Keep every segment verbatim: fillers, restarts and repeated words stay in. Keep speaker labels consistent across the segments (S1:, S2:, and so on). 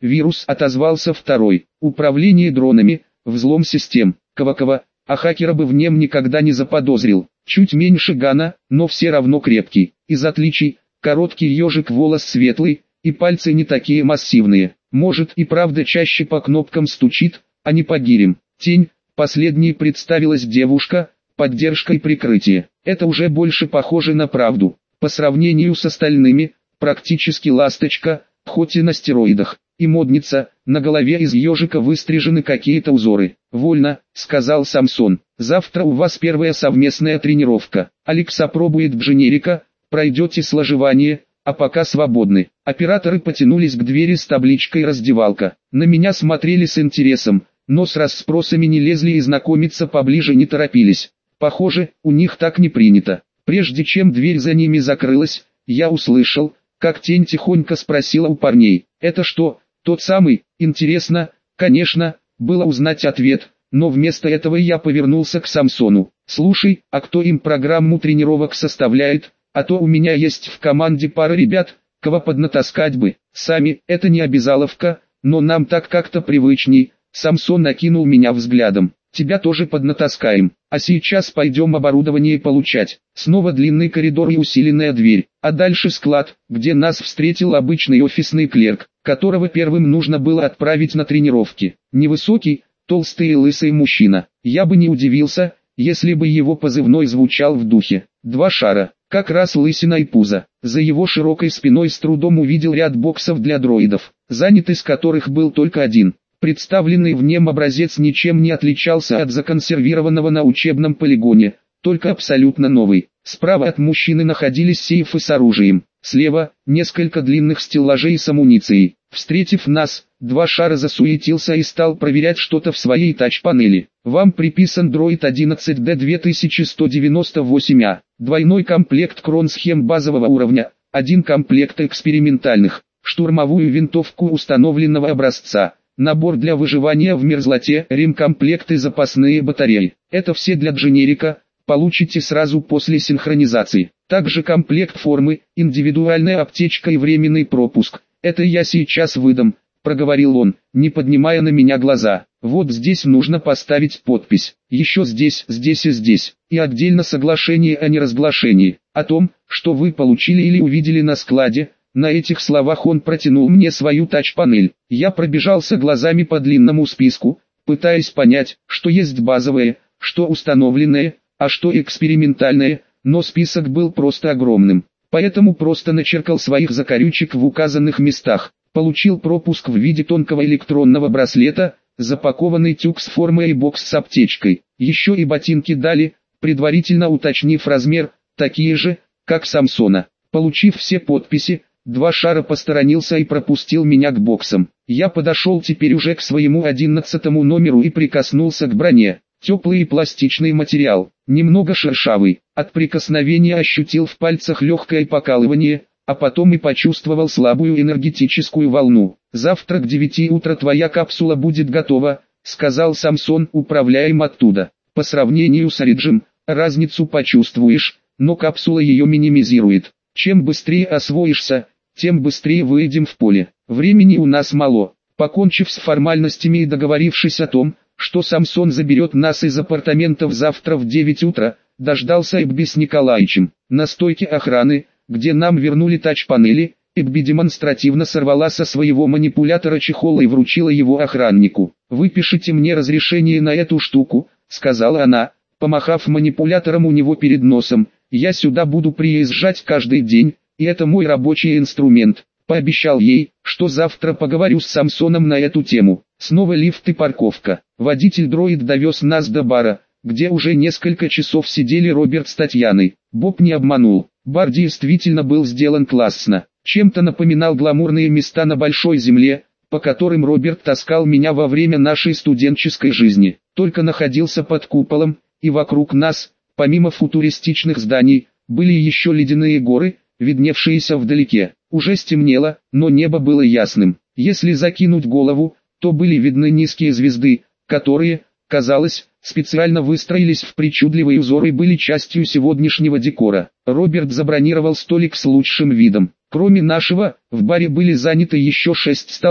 S1: Вирус, отозвался второй. Управление дронами, взлом систем. Квакова, а хакера бы в нем никогда не заподозрил. Чуть меньше Гана, но все равно крепкий. Из отличий, короткий ежик волос светлый, и пальцы не такие массивные. Может и правда чаще по кнопкам стучит, а не по гирям. Тень, последней представилась девушка, поддержка и прикрытие. Это уже больше похоже на правду. По сравнению с остальными, практически ласточка, хоть и на стероидах. И модница, на голове из ежика выстрижены какие-то узоры. «Вольно», — сказал Самсон. «Завтра у вас первая совместная тренировка. Алекс опробует дженерика, пройдете сложевание, а пока свободны». Операторы потянулись к двери с табличкой «Раздевалка». На меня смотрели с интересом, но с расспросами не лезли и знакомиться поближе не торопились. Похоже, у них так не принято. Прежде чем дверь за ними закрылась, я услышал, как тень тихонько спросила у парней: «Это что, тот самый?» Интересно, конечно, было узнать ответ, но вместо этого я повернулся к Самсону. «Слушай, а кто им программу тренировок составляет? А то у меня есть в команде пара ребят, кого поднатаскать бы. Сами, это не обязаловка, но нам так как-то привычней». Самсон накинул меня взглядом. «Тебя тоже поднатаскаем, а сейчас пойдем оборудование получать». Снова длинный коридор и усиленная дверь, а дальше склад, где нас встретил обычный офисный клерк, которого первым нужно было отправить на тренировки. Невысокий, толстый и лысый мужчина. Я бы не удивился, если бы его позывной звучал в духе «Два шара», как раз лысина и пузо. За его широкой спиной с трудом увидел ряд боксов для дроидов, занят из которых был только один. Представленный в нем образец ничем не отличался от законсервированного на учебном полигоне, только абсолютно новый. Справа от мужчины находились сейфы с оружием, слева – несколько длинных стеллажей с амуницией. Встретив нас, Два шара засуетился и стал проверять что-то в своей тач-панели. Вам приписан дроид одиннадцать дэ две тысячи сто девяносто восемь а, двойной комплект кронсхем базового уровня, один комплект экспериментальных, штурмовую винтовку установленного образца. Набор для выживания в мерзлоте, ремкомплект и запасные батареи. Это все для дженерика, получите сразу после синхронизации. Также комплект формы, индивидуальная аптечка и временный пропуск. Это я сейчас выдам, проговорил он, не поднимая на меня глаза. Вот здесь нужно поставить подпись. Еще здесь, здесь и здесь. И отдельно соглашение о неразглашении. О том, что вы получили или увидели на складе. На этих словах он протянул мне свою тач-панель. Я пробежался глазами по длинному списку, пытаясь понять, что есть базовое, что установленное, а что экспериментальное, но список был просто огромным. Поэтому просто начеркал своих закорючек в указанных местах. Получил пропуск в виде тонкого электронного браслета, запакованный тюк с формой и бокс с аптечкой. Еще и ботинки дали, предварительно уточнив размер, такие же, как Самсона. Получив все подписи, Два шара посторонился и пропустил меня к боксам. Я подошел теперь уже к своему одиннадцатому номеру и прикоснулся к броне. Теплый и пластичный материал, немного шершавый. От прикосновения ощутил в пальцах легкое покалывание, а потом и почувствовал слабую энергетическую волну. «Завтра к девяти утра твоя капсула будет готова», — сказал Самсон, управляем оттуда. «По сравнению с Ориджем, разницу почувствуешь, но капсула ее минимизирует. Чем быстрее освоишься, тем быстрее выйдем в поле. Времени у нас мало». Покончив с формальностями и договорившись о том, что Самсон заберет нас из апартаментов завтра в девять утра, дождался Эбби с Николаичем. На стойке охраны, где нам вернули тач-панели, Эбби демонстративно сорвала со своего манипулятора чехол и вручила его охраннику. «Выпишите мне разрешение на эту штуку», — сказала она, помахав манипулятором у него перед носом. «Я сюда буду приезжать каждый день, и это мой рабочий инструмент». Пообещал ей, что завтра поговорю с Самсоном на эту тему. Снова лифт и парковка. Водитель-дроид довез нас до бара, где уже несколько часов сидели Роберт с Татьяной. Боб не обманул. Бар действительно был сделан классно. Чем-то напоминал гламурные места на большой земле, по которым Роберт таскал меня во время нашей студенческой жизни. Только находился под куполом, и вокруг нас, помимо футуристичных зданий, были еще ледяные горы, видневшиеся вдалеке. Уже стемнело, но небо было ясным. Если закинуть голову, то были видны низкие звезды, которые, казалось, специально выстроились в причудливый узор и были частью сегодняшнего декора. Роберт забронировал столик с лучшим видом. Кроме нашего, в баре были заняты еще шесть столов.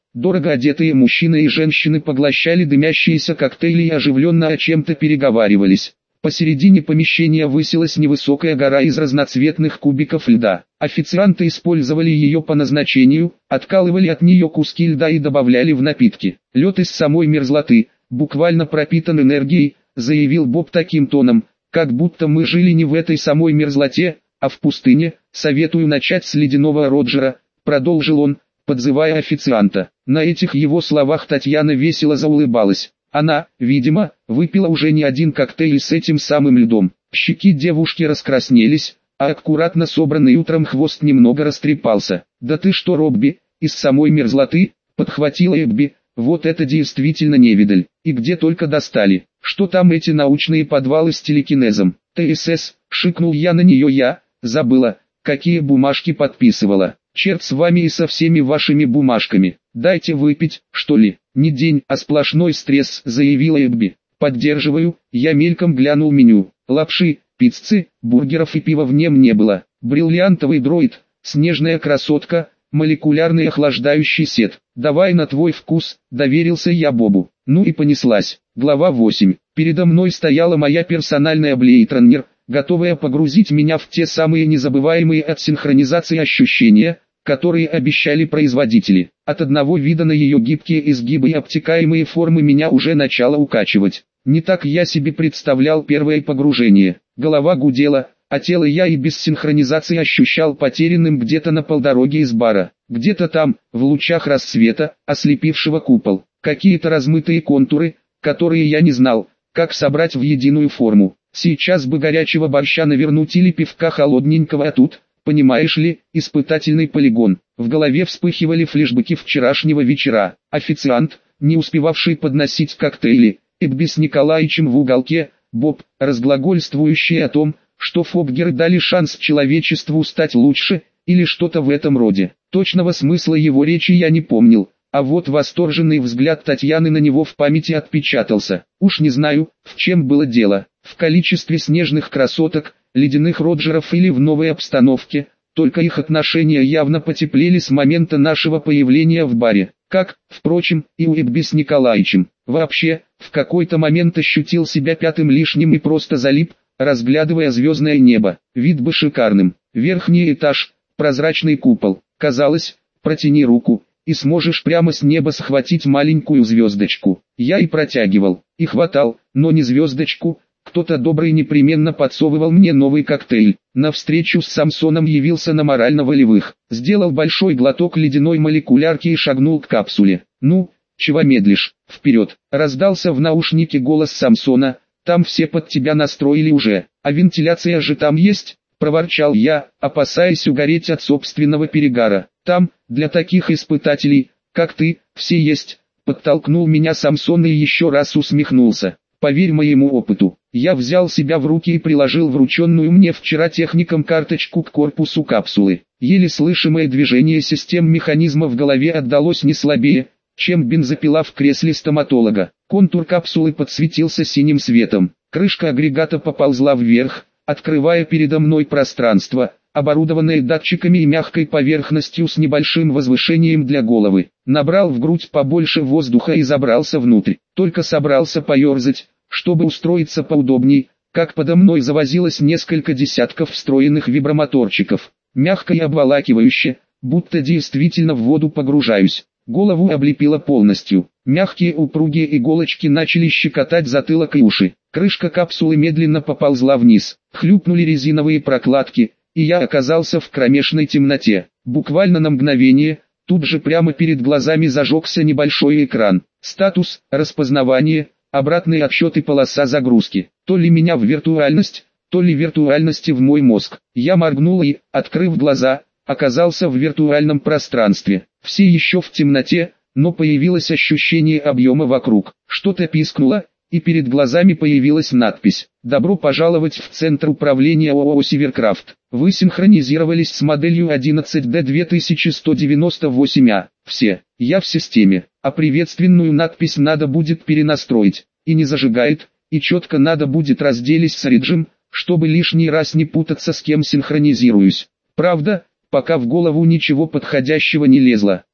S1: Дорого одетые мужчины и женщины поглощали дымящиеся коктейли и оживленно о чем-то переговаривались. Посередине помещения высилась невысокая гора из разноцветных кубиков льда. Официанты использовали ее по назначению, откалывали от нее куски льда и добавляли в напитки. Лед из самой мерзлоты, буквально пропитан энергией, заявил Боб таким тоном, как будто мы жили не в этой самой мерзлоте, а в пустыне. Советую начать с ледяного Роджера, продолжил он, подзывая официанта. На этих его словах Татьяна весело заулыбалась. Она, видимо, выпила уже не один коктейль с этим самым льдом. Щеки девушки раскраснелись, а аккуратно собранный утром хвост немного растрепался. «Да ты что, Робби, из самой мерзлоты?» — подхватила Эбби. «Вот это действительно невидаль. И где только достали. Что там эти научные подвалы с телекинезом?» «ТСС», — шикнул я на нее я, забыла, какие бумажки подписывала. «Черт с вами и со всеми вашими бумажками. Дайте выпить, что ли?» «Не день, а сплошной стресс», — заявила Эбби. «Поддерживаю», — я мельком глянул меню. Лапши, пиццы, бургеров и пива в нем не было. Бриллиантовый дроид, снежная красотка, молекулярный охлаждающий сет. «Давай на твой вкус», — доверился я Бобу. Ну и понеслась. Глава восемь. Передо мной стояла моя персональная Блейд-раннер, готовая погрузить меня в те самые незабываемые от синхронизации ощущения, которые обещали производители. От одного вида на ее гибкие изгибы и обтекаемые формы меня уже начало укачивать. Не так я себе представлял первое погружение. Голова гудела, а тело я и без синхронизации ощущал потерянным где-то на полдороге из бара. Где-то там, в лучах рассвета, ослепившего купол, какие-то размытые контуры, которые я не знал, как собрать в единую форму. Сейчас бы горячего борща навернуть или пивка холодненького, а тут, понимаешь ли, испытательный полигон. В голове вспыхивали флешбеки вчерашнего вечера. Официант, не успевавший подносить коктейли, Эбби с Николаичем в уголке, Боб, разглагольствующий о том, что фобгеры дали шанс человечеству стать лучше, или что-то в этом роде. Точного смысла его речи я не помнил, а вот восторженный взгляд Татьяны на него в памяти отпечатался. Уж не знаю, в чем было дело, в количестве снежных красоток, ледяных Роджеров или в новой обстановке, только их отношения явно потеплели с момента нашего появления в баре, как, впрочем, и у Эбби с Николаичем. Вообще, в какой-то момент ощутил себя пятым лишним и просто залип, разглядывая звездное небо. Вид бы шикарным. Верхний этаж, прозрачный купол. Казалось, протяни руку, и сможешь прямо с неба схватить маленькую звездочку. Я и протягивал, и хватал, но не звездочку. Кто-то добрый непременно подсовывал мне новый коктейль. На встречу с Самсоном явился на морально-волевых. Сделал большой глоток ледяной молекулярки и шагнул к капсуле. «Ну, чего медлишь? Вперед!» Раздался в наушнике голос Самсона. «Там все под тебя настроили уже. А вентиляция же там есть?» Проворчал я, опасаясь угореть от собственного перегара. «Там, для таких испытателей, как ты, все есть». Подтолкнул меня Самсон и еще раз усмехнулся. «Поверь моему опыту». Я взял себя в руки и приложил врученную мне вчера техником карточку к корпусу капсулы. Еле слышимое движение систем механизма в голове отдалось не слабее, чем бензопила в кресле стоматолога. Контур капсулы подсветился синим светом. Крышка агрегата поползла вверх, открывая передо мной пространство, оборудованное датчиками и мягкой поверхностью с небольшим возвышением для головы. Набрал в грудь побольше воздуха и забрался внутрь. Только собрался поерзать, чтобы устроиться поудобней, как подо мной завозилось несколько десятков встроенных вибромоторчиков. Мягко и обволакивающе, будто действительно в воду погружаюсь. Голову облепило полностью. Мягкие упругие иголочки начали щекотать затылок и уши. Крышка капсулы медленно поползла вниз. Хлюпнули резиновые прокладки, и я оказался в кромешной темноте. Буквально на мгновение, тут же прямо перед глазами зажегся небольшой экран. Статус, распознавание, обратный отсчет и полоса загрузки. То ли меня в виртуальность, то ли виртуальности в мой мозг. Я моргнул и, открыв глаза, оказался в виртуальном пространстве. Все еще в темноте, но появилось ощущение объема вокруг. Что-то пискнуло, и перед глазами появилась надпись: «Добро пожаловать в Центр управления ООО «Северкрафт». Вы синхронизировались с моделью одиннадцать дэ две тысячи сто девяносто восемь а. Все, я в системе, а приветственную надпись надо будет перенастроить. И не зажигает, и четко надо будет разделить с режим, чтобы лишний раз не путаться, с кем синхронизируюсь. Правда, пока в голову ничего подходящего не лезло.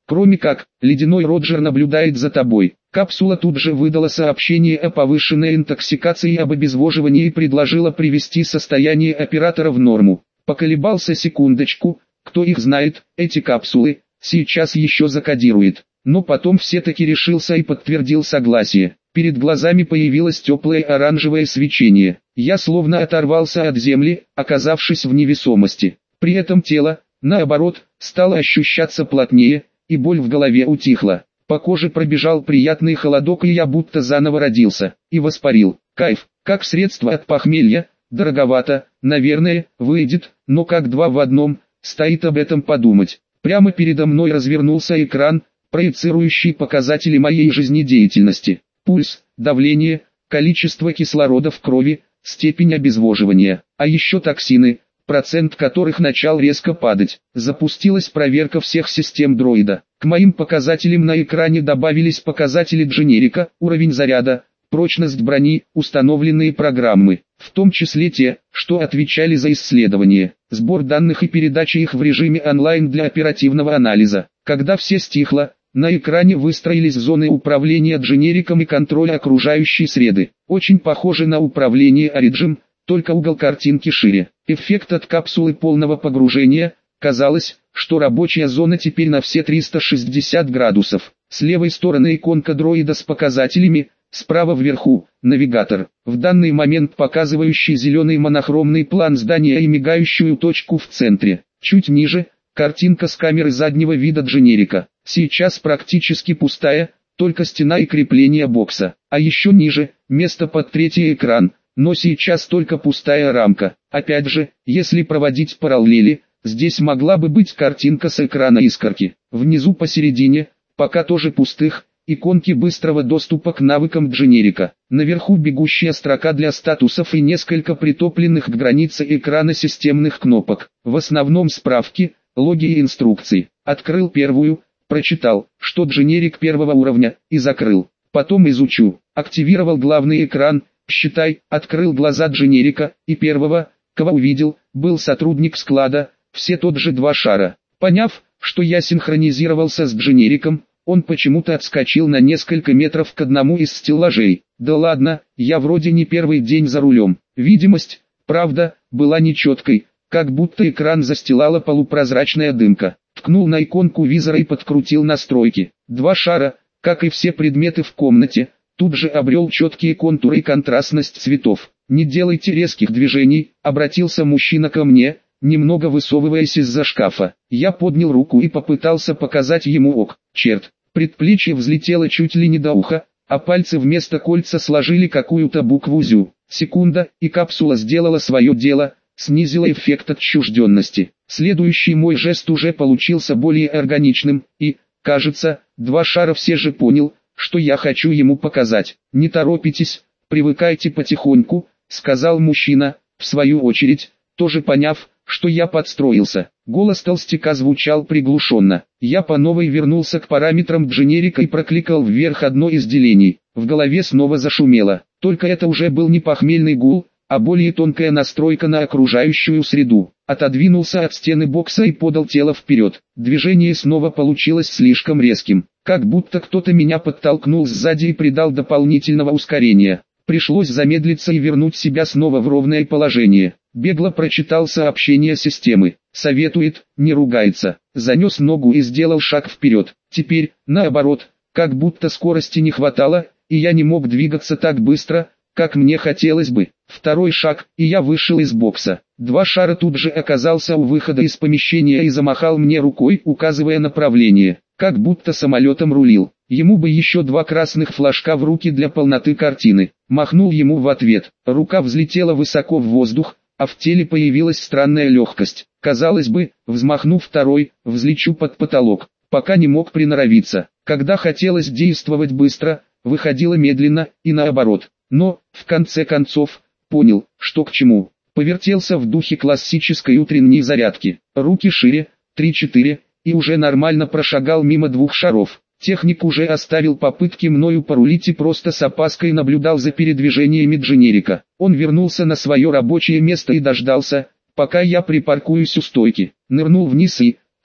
S1: Кроме как, ледяной Роджер наблюдает за тобой. Капсула тут же выдала сообщение о повышенной интоксикации и об обезвоживании и предложила привести состояние оператора в норму. Поколебался секундочку, кто их знает, эти капсулы, сейчас еще закодирует. Но потом все-таки решился и подтвердил согласие. Перед глазами появилось теплое оранжевое свечение. Я словно оторвался от земли, оказавшись в невесомости. При этом тело, наоборот, стало ощущаться плотнее, и боль в голове утихла. По коже пробежал приятный холодок, и я будто заново родился, и воспарил. Кайф, как средство от похмелья, дороговато, наверное, выйдет, но как два в одном, стоит об этом подумать. Прямо передо мной развернулся экран, проецирующий показатели моей жизнедеятельности. Пульс, давление, количество кислорода в крови, степень обезвоживания, а еще токсины, процент которых начал резко падать. Запустилась проверка всех систем дроида. К моим показателям на экране добавились показатели дженерика, уровень заряда, прочность брони, установленные программы, в том числе те, что отвечали за исследование, сбор данных и передача их в режиме онлайн для оперативного анализа. Когда все стихло, на экране выстроились зоны управления дженериком и контроля окружающей среды. Очень похоже на управление Origin, только угол картинки шире. Эффект от капсулы полного погружения. Казалось, что рабочая зона теперь на все триста шестьдесят градусов. С левой стороны иконка дроида с показателями, справа вверху – навигатор, в данный момент показывающий зеленый монохромный план здания и мигающую точку в центре. Чуть ниже – картинка с камеры заднего вида дженерика. Сейчас практически пустая, только стена и крепление бокса. А еще ниже – место под третий экран, но сейчас только пустая рамка. Опять же, если проводить параллели, здесь могла бы быть картинка с экрана искорки. Внизу посередине, пока тоже пустых, иконки быстрого доступа к навыкам дженерика. Наверху бегущая строка для статусов и несколько притопленных к границе экрана системных кнопок. В основном справки, логи и инструкции. Открыл первую, прочитал, что дженерик первого уровня, и закрыл. Потом изучу. Активировал главный экран, считай, открыл глаза дженерика, и первого, кого увидел, был сотрудник склада, все тот же два шара. Поняв, что я синхронизировался с дженериком, он почему-то отскочил на несколько метров к одному из стеллажей. Да ладно, я вроде не первый день за рулем. Видимость, правда, была нечеткой, как будто экран застилала полупрозрачная дымка. Ткнул на иконку визора и подкрутил настройки. Два шара, как и все предметы в комнате, тут же обрел четкие контуры и контрастность цветов. «Не делайте резких движений», — обратился мужчина ко мне, немного высовываясь из-за шкафа. Я поднял руку и попытался показать ему ок. Черт, предплечье взлетело чуть ли не до уха, а пальцы вместо кольца сложили какую-то букву «зю». Секунда, и капсула сделала свое дело, снизила эффект отчужденности. Следующий мой жест уже получился более органичным, и, кажется, два шара все же понял, что я хочу ему показать. «Не торопитесь, привыкайте потихоньку», — сказал мужчина, в свою очередь, тоже поняв, что я подстроился. Голос толстяка звучал приглушенно. Я по новой вернулся к параметрам дженерика и прокликал вверх одно из делений. В голове снова зашумело. Только это уже был не похмельный гул, а более тонкая настройка на окружающую среду. Отодвинулся от стены бокса и подал тело вперед. Движение снова получилось слишком резким. Как будто кто-то меня подтолкнул сзади и придал дополнительного ускорения. Пришлось замедлиться и вернуть себя снова в ровное положение. Бегло прочитал сообщение системы. Советует, не ругается. Занес ногу и сделал шаг вперед. Теперь, наоборот, как будто скорости не хватало, и я не мог двигаться так быстро, как мне хотелось бы. Второй шаг, и я вышел из бокса. Два шара тут же оказался у выхода из помещения и замахал мне рукой, указывая направление, как будто самолетом рулил. Ему бы еще два красных флажка в руки для полноты картины. Махнул ему в ответ. Рука взлетела высоко в воздух, а в теле появилась странная легкость. Казалось бы, взмахнув второй, взлечу под потолок. Пока не мог приноровиться. Когда хотелось действовать быстро, выходило медленно, и наоборот. Но, в конце концов, понял, что к чему. Повертелся в духе классической утренней зарядки. Руки шире, три-четыре, и уже нормально прошагал мимо двух шаров. Техник уже оставил попытки мною порулить и просто с опаской наблюдал за передвижениями дженерика. Он вернулся на свое рабочее место и дождался, пока я припаркуюсь у стойки. Нырнул вниз и,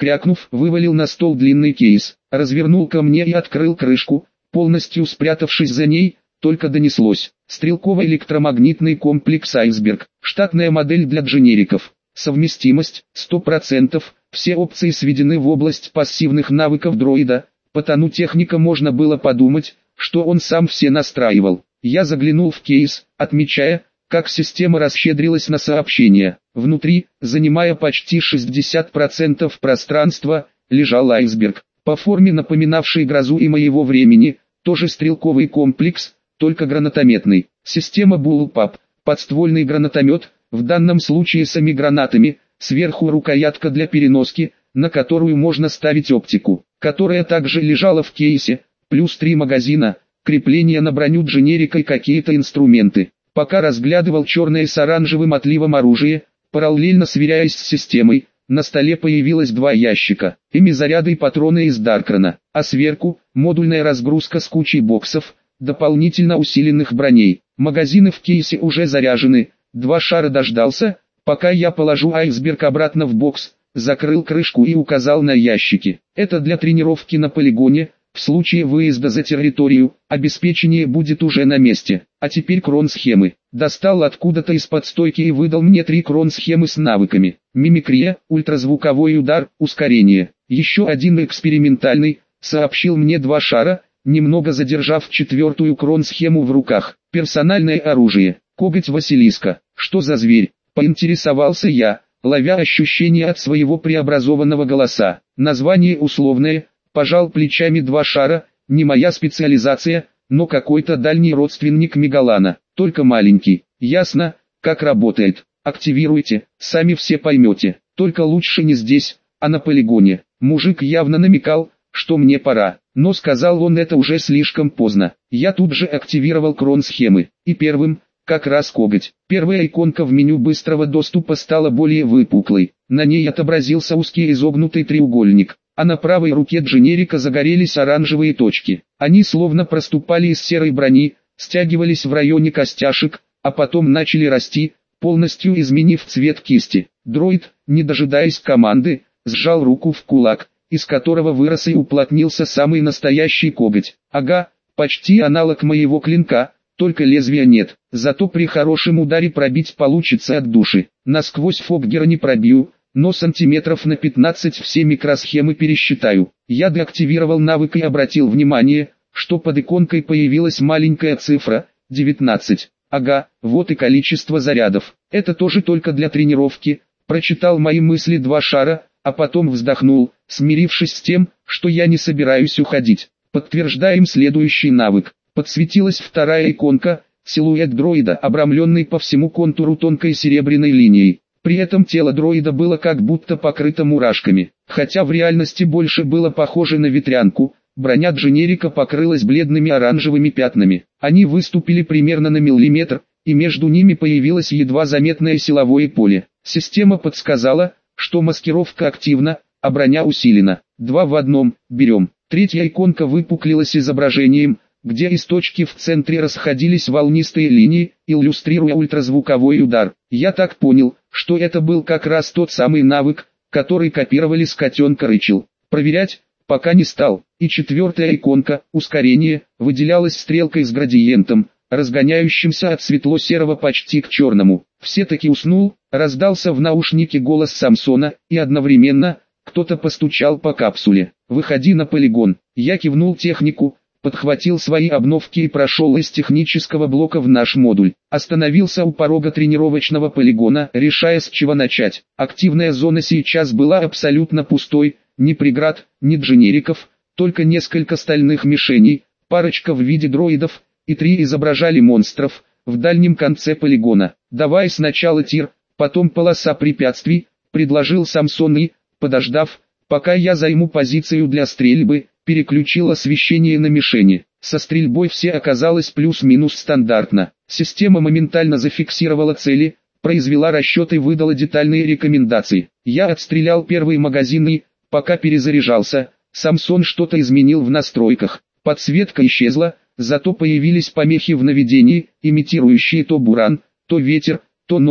S1: Крякнув, вывалил на стол длинный кейс, развернул ко мне и открыл крышку, полностью спрятавшись за ней, только донеслось. Стрелково-электромагнитный комплекс «Айсберг», штатная модель для дженериков. Совместимость сто процентов, все опции сведены в область пассивных навыков дроида, потому техника можно было подумать, что он сам все настраивал. Я заглянул в кейс, отмечая, как система расщедрилась на сообщения. Внутри, занимая почти шестьдесят процентов пространства, лежал айсберг, по форме напоминавший грозу и моего времени, тоже стрелковый комплекс, только гранатометный. Система Bullpup, подствольный гранатомет, в данном случае с гранатами, сверху рукоятка для переноски, на которую можно ставить оптику, которая также лежала в кейсе, плюс три магазина, крепление на броню дженерика и какие-то инструменты. Пока разглядывал черное с оранжевым отливом оружие, параллельно сверяясь с системой, на столе появилось два ящика, ими заряды и патроны из Даркрана, а сверху – модульная разгрузка с кучей боксов, дополнительно усиленных броней. Магазины в кейсе уже заряжены, два шара дождался, пока я положу айсберг обратно в бокс, закрыл крышку и указал на ящики. Это для тренировки на полигоне. В случае выезда за территорию, обеспечение будет уже на месте. А теперь крон-схемы. Достал откуда-то из-под стойки и выдал мне три крон-схемы с навыками. Мимикрия, ультразвуковой удар, ускорение. Еще один экспериментальный, сообщил мне два шара, немного задержав четвертую крон-схему в руках. Персональное оружие. Коготь Василиска. Что за зверь? Поинтересовался я, ловя ощущение от своего преобразованного голоса. Название условное. Пожал плечами два шара, не моя специализация, но какой-то дальний родственник Мегалана, только маленький. Ясно, как работает. Активируйте, сами все поймете. Только лучше не здесь, а на полигоне. Мужик явно намекал, что мне пора, но сказал он это уже слишком поздно. Я тут же активировал крон-схемы, и первым, как раз коготь. Первая иконка в меню быстрого доступа стала более выпуклой. На ней отобразился узкий изогнутый треугольник. А на правой руке дженерика загорелись оранжевые точки. Они словно проступали из серой брони, стягивались в районе костяшек, а потом начали расти, полностью изменив цвет кисти. Дроид, не дожидаясь команды, сжал руку в кулак, из которого вырос и уплотнился самый настоящий коготь. Ага, почти аналог моего клинка, только лезвия нет. Зато при хорошем ударе пробить получится от души. Насквозь Фоггера не пробью, но сантиметров на пятнадцать все микросхемы пересчитаю. Я деактивировал навык и обратил внимание, что под иконкой появилась маленькая цифра, девятнадцать. Ага, вот и количество зарядов. Это тоже только для тренировки. Прочитал мои мысли два шара, а потом вздохнул, смирившись с тем, что я не собираюсь уходить. Подтверждаем следующий навык. Подсветилась вторая иконка, силуэт дроида, обрамленный по всему контуру тонкой серебряной линией. При этом тело дроида было как будто покрыто мурашками, хотя в реальности больше было похоже на ветрянку. Броня дженерика покрылась бледными оранжевыми пятнами. Они выступили примерно на миллиметр, и между ними появилось едва заметное силовое поле. Система подсказала, что маскировка активна, а броня усилена. Два в одном, берем. Третья иконка выпуклилась изображением, где из точки в центре расходились волнистые линии, иллюстрируя ультразвуковой удар. Я так понял, что это был как раз тот самый навык, который копировали с котенка Рэйчел. Проверять пока не стал. И четвертая иконка, ускорение, выделялась стрелкой с градиентом, разгоняющимся от светло-серого почти к черному. Все-таки уснул, раздался в наушнике голос Самсона, и одновременно кто-то постучал по капсуле. «Выходи на полигон». Я кивнул технику, подхватил свои обновки и прошел из технического блока в наш модуль. Остановился у порога тренировочного полигона, решая с чего начать. Активная зона сейчас была абсолютно пустой, ни преград, ни дженериков, только несколько стальных мишеней, парочка в виде дроидов, и три изображали монстров, в дальнем конце полигона. «Давай сначала тир, потом полоса препятствий», — предложил Самсон и, подождав, пока я займу позицию для стрельбы, переключил освещение на мишени. Со стрельбой все оказалось плюс-минус стандартно. Система моментально зафиксировала цели, произвела расчет и выдала детальные рекомендации. Я отстрелял первый магазин и, пока перезаряжался, Самсон что-то изменил в настройках. Подсветка исчезла, зато появились помехи в наведении, имитирующие то буран, то ветер, то ночь,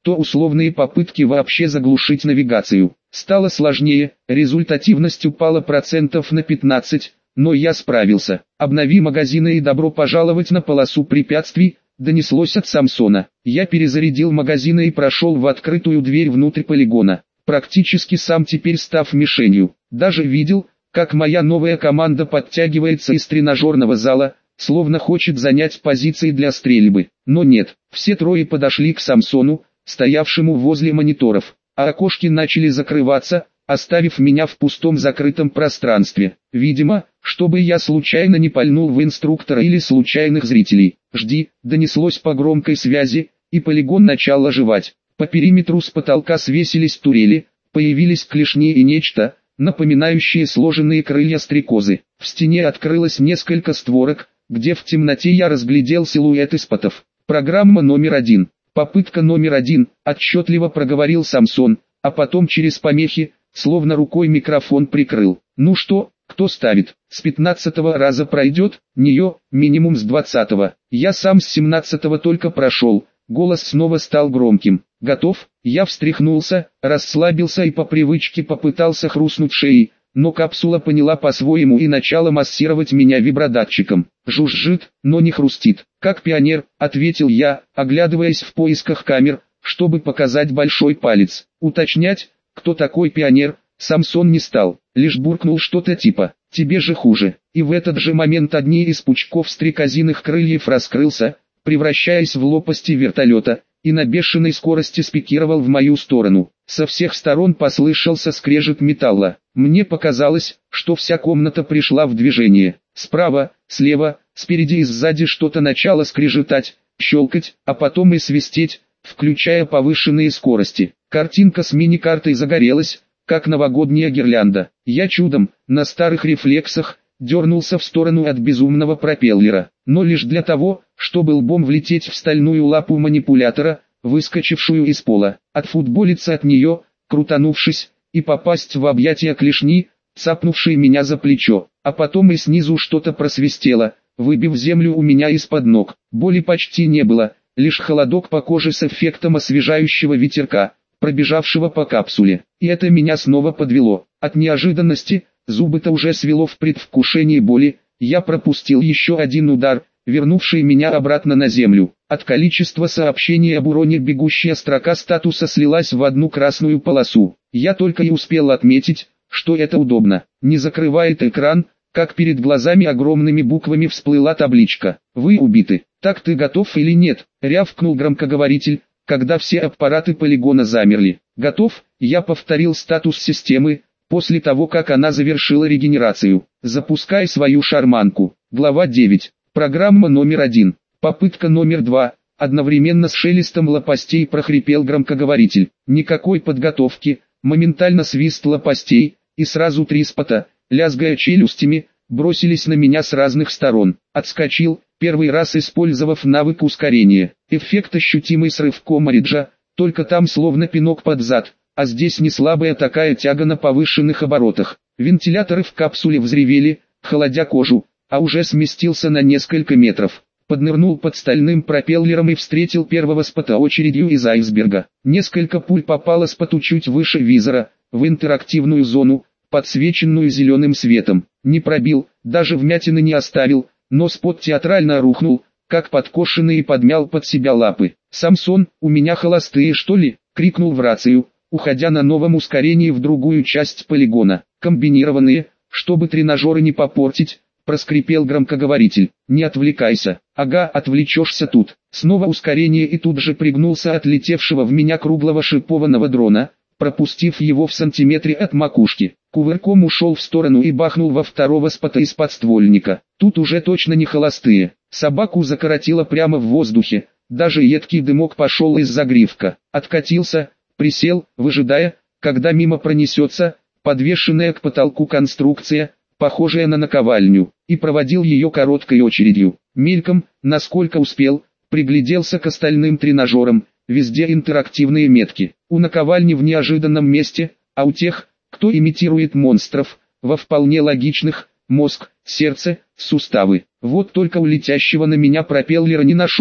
S1: то условные попытки вообще заглушить навигацию. Стало сложнее, результативность упала процентов на пятнадцать, но я справился. «Обнови магазины и добро пожаловать на полосу препятствий», донеслось от Самсона. Я перезарядил магазины и прошел в открытую дверь внутрь полигона, практически сам теперь став мишенью. Даже видел, как моя новая команда подтягивается из тренажерного зала, словно хочет занять позиции для стрельбы. Но нет, все трое подошли к Самсону, стоявшему возле мониторов, а окошки начали закрываться, оставив меня в пустом закрытом пространстве. Видимо, чтобы я случайно не пальнул в инструктора или случайных зрителей. «Жди», донеслось по громкой связи, и полигон начал оживать. По периметру с потолка свесились турели, появились клешни и нечто, напоминающее сложенные крылья стрекозы. В стене открылось несколько створок, где в темноте я разглядел силуэты спотов. «Программа номер один. Попытка номер один», отчетливо проговорил Самсон, а потом через помехи, словно рукой микрофон прикрыл. «Ну что, кто ставит? С пятнадцатого раза пройдет? Нее, минимум с двадцатого. Я сам с семнадцатого только прошел». Голос снова стал громким. «Готов?» Я встряхнулся, расслабился и по привычке попытался хрустнуть шеей, но капсула поняла по-своему и начала массировать меня вибродатчиком. «Жужжит, но не хрустит. Как пионер», — ответил я, оглядываясь в поисках камер, чтобы показать большой палец. Уточнять, кто такой пионер, Самсон не стал, лишь буркнул что-то типа «тебе же хуже». И в этот же момент одни из пучков стрекозиных крыльев раскрылся, превращаясь в лопасти вертолета, и на бешеной скорости спикировал в мою сторону. Со всех сторон послышался скрежет металла. Мне показалось, что вся комната пришла в движение. Справа, слева, спереди и сзади что-то начало скрежетать, щелкать, а потом и свистеть, включая повышенные скорости. Картинка с мини-картой загорелась, как новогодняя гирлянда. Я чудом, на старых рефлексах, дернулся в сторону от безумного пропеллера, но лишь для того, чтобы лбом влететь в стальную лапу манипулятора, выскочившую из пола, отфутболиться от нее, крутанувшись, и попасть в объятия клешни, цапнувшей меня за плечо, а потом и снизу что-то просвистело, выбив землю у меня из-под ног. Боли почти не было, лишь холодок по коже с эффектом освежающего ветерка, пробежавшего по капсуле. И это меня снова подвело. От неожиданности, зубы-то уже свело в предвкушении боли, я пропустил еще один удар, вернувший меня обратно на землю. От количества сообщений об уроне бегущая строка статуса слилась в одну красную полосу. Я только и успел отметить, что это удобно. Не закрывает экран, как перед глазами огромными буквами всплыла табличка «Вы убиты». «Так ты готов или нет?» — рявкнул громкоговоритель, когда все аппараты полигона замерли. «Готов», — я повторил статус системы, после того как она завершила регенерацию. «Запускай свою шарманку». Глава девять. Программа номер один. Попытка номер два. Одновременно с шелестом лопастей прохрипел громкоговоритель. Никакой подготовки, моментально свист лопастей, и сразу три спота, лязгая челюстями, бросились на меня с разных сторон. Отскочил, первый раз использовав навык ускорения. Эффект ощутимый с рывком Ориджа, только там словно пинок под зад, а здесь не слабая такая тяга на повышенных оборотах. Вентиляторы в капсуле взревели, холодя кожу, а уже сместился на несколько метров. Поднырнул под стальным пропеллером и встретил первого спота очередью из айсберга. Несколько пуль попало споту чуть выше визора, в интерактивную зону, подсвеченную зеленым светом. Не пробил, даже вмятины не оставил, но спот театрально рухнул, как подкошенный, и подмял под себя лапы. «Самсон, у меня холостые что ли?» — крикнул в рацию, уходя на новом ускорении в другую часть полигона. «Комбинированные, чтобы тренажеры не попортить», — проскрипел громкоговоритель. «Не отвлекайся». «Ага, отвлечешься тут». Снова ускорение и тут же пригнулся от летевшего в меня круглого шипованного дрона, пропустив его в сантиметре от макушки. Кувырком ушел в сторону и бахнул во второго спота из подствольника. Тут уже точно не холостые. Собаку закоротило прямо в воздухе, даже едкий дымок пошел из загривка. Откатился, присел, выжидая, когда мимо пронесется подвешенная к потолку конструкция, похожая на наковальню, и проводил ее короткой очередью. Мельком, насколько успел, пригляделся к остальным тренажерам, везде интерактивные метки. У наковальни в неожиданном месте, а у тех, кто имитирует монстров, во вполне логичных, мозг, сердце, суставы. Вот только у летящего на меня пропеллера не нашел.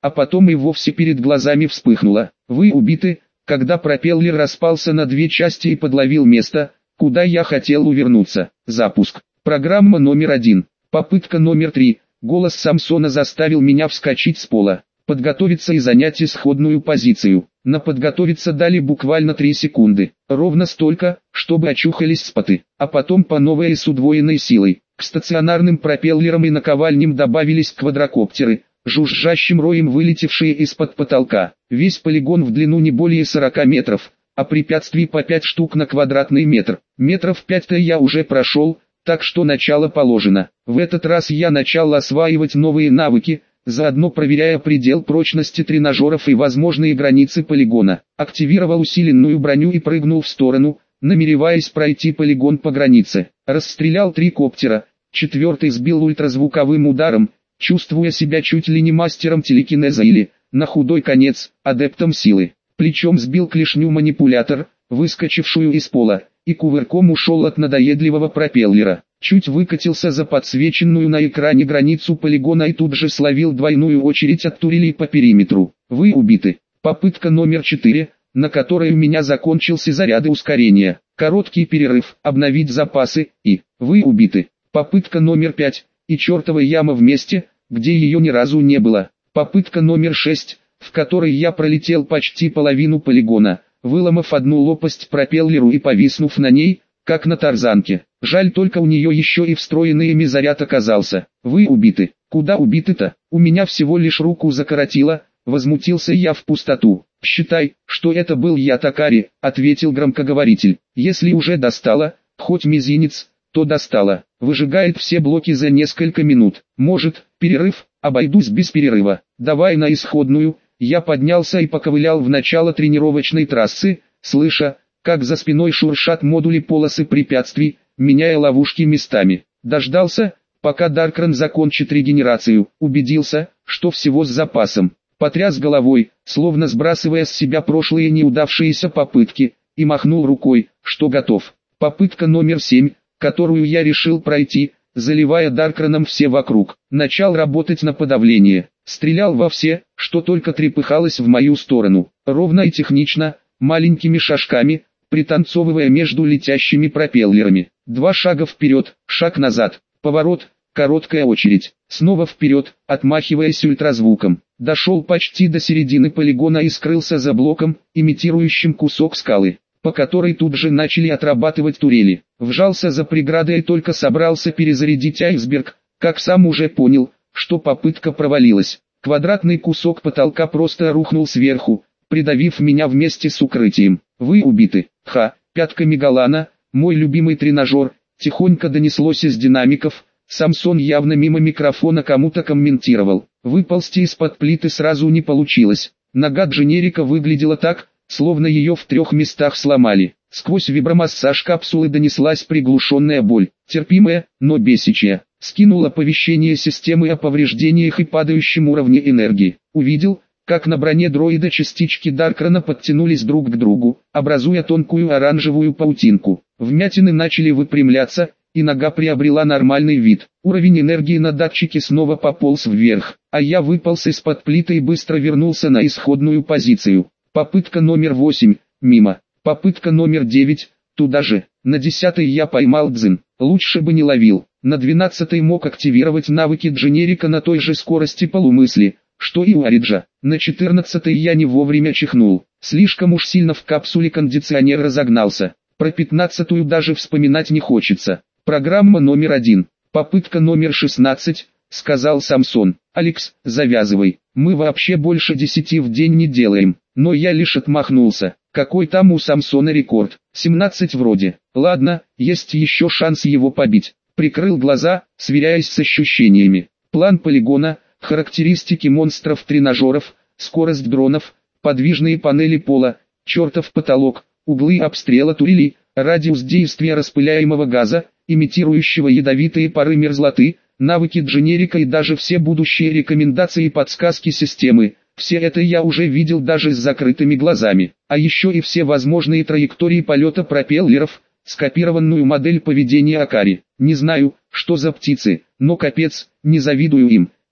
S1: а потом и вовсе перед глазами вспыхнуло. Вы убиты, когда пропеллер распался на две части и подловил место, куда я хотел увернуться. Запуск. Программа номер один. Попытка номер три. Голос Самсона заставил меня вскочить с пола. Подготовиться и занять исходную позицию. На подготовиться дали буквально три секунды. Ровно столько, чтобы очухались споты. А потом по новой и с удвоенной силой. К стационарным пропеллерам и наковальням добавились квадрокоптеры, жужжащим роем вылетевшие из-под потолка. Весь полигон в длину не более сорока метров, а препятствий по пять штук на квадратный метр. Метров пять-то я уже прошел, так что начало положено. В этот раз я начал осваивать новые навыки, заодно проверяя предел прочности тренажеров и возможные границы полигона. Активировал усиленную броню и прыгнул в сторону, намереваясь пройти полигон по границе. Расстрелял три коптера, четвертый сбил ультразвуковым ударом, чувствуя себя чуть ли не мастером телекинеза или, на худой конец, адептом силы. Плечом сбил клешню манипулятор, выскочившую из пола, и кувырком ушел от надоедливого пропеллера. Чуть выкатился за подсвеченную на экране границу полигона и тут же словил двойную очередь от турелей по периметру. Вы убиты. Попытка номер четыре, на которой у меня закончился заряды ускорения. Короткий перерыв, обновить запасы, и вы убиты. Попытка номер пять, и чертова яма в месте, где ее ни разу не было. Попытка номер шесть, в которой я пролетел почти половину полигона, выломав одну лопасть пропеллеру и повиснув на ней, как на тарзанке. Жаль, только у нее еще и встроенный мезаряд оказался. Вы убиты. Куда убиты-то? У меня всего лишь руку закоротило, возмутился я в пустоту. Считай, что это был я, Такари, ответил громкоговоритель. Если уже достало, хоть мизинец, то достало. Выжигает все блоки за несколько минут. Может, перерыв? Обойдусь без перерыва. Давай на исходную. Я поднялся и поковылял в начало тренировочной трассы, слыша, как за спиной шуршат модули полосы препятствий, меняя ловушки местами. Дождался, пока Даркран закончит регенерацию, убедился, что всего с запасом. Потряс головой, словно сбрасывая с себя прошлые неудавшиеся попытки, и махнул рукой, что готов. Попытка номер семь, которую я решил пройти, заливая Даркраном все вокруг. Начал работать на подавление. Стрелял во все, что только трепыхалось в мою сторону. Ровно и технично, маленькими шажками, пританцовывая между летящими пропеллерами. Два шага вперед, шаг назад, поворот, короткая очередь. Снова вперед, отмахиваясь ультразвуком. Дошел почти до середины полигона и скрылся за блоком, имитирующим кусок скалы, по которой тут же начали отрабатывать турели. Вжался за преградой и только собрался перезарядить айсберг, как сам уже понял, что попытка провалилась. Квадратный кусок потолка просто рухнул сверху, придавив меня вместе с укрытием. Вы убиты. Ха, пятка Мегалана, мой любимый тренажер, тихонько донеслось из динамиков. Самсон явно мимо микрофона кому-то комментировал. Выползти из-под плиты сразу не получилось. Нога дженерика выглядела так, словно ее в трех местах сломали. Сквозь вибромассаж капсулы донеслась приглушенная боль, терпимая, но бесячая. Скинул оповещение системы о повреждениях и падающем уровне энергии. Увидел, как на броне дроида частички Даркрана подтянулись друг к другу, образуя тонкую оранжевую паутинку. Вмятины начали выпрямляться, и нога приобрела нормальный вид. Уровень энергии на датчике снова пополз вверх, а я выполз из-под плиты и быстро вернулся на исходную позицию. Попытка номер восемь, мимо. Попытка номер девять, туда же. На десятой я поймал дзин, лучше бы не ловил. На двенадцатой мог активировать навыки дженерика на той же скорости полумысли, что и у Ориджа. На четырнадцатой я не вовремя чихнул, слишком уж сильно в капсуле кондиционер разогнался. Про пятнадцатую даже вспоминать не хочется. Программа номер один. Попытка номер шестнадцать, сказал Самсон. Алекс, завязывай, мы вообще больше десяти в день не делаем. Но я лишь отмахнулся. Какой там у Самсона рекорд? семнадцать вроде. Ладно, есть еще шанс его побить. Прикрыл глаза, сверяясь с ощущениями. План полигона, характеристики монстров-тренажеров, скорость дронов, подвижные панели пола, чертов потолок, углы обстрела турелей, радиус действия распыляемого газа, имитирующего ядовитые пары мерзлоты, навыки дженерика и даже все будущие рекомендации и подсказки системы. Все это я уже видел даже с закрытыми глазами. А еще и все возможные траектории полета пропеллеров, скопированную модель поведения Акари. Не знаю, что за птицы, но капец, не завидую им.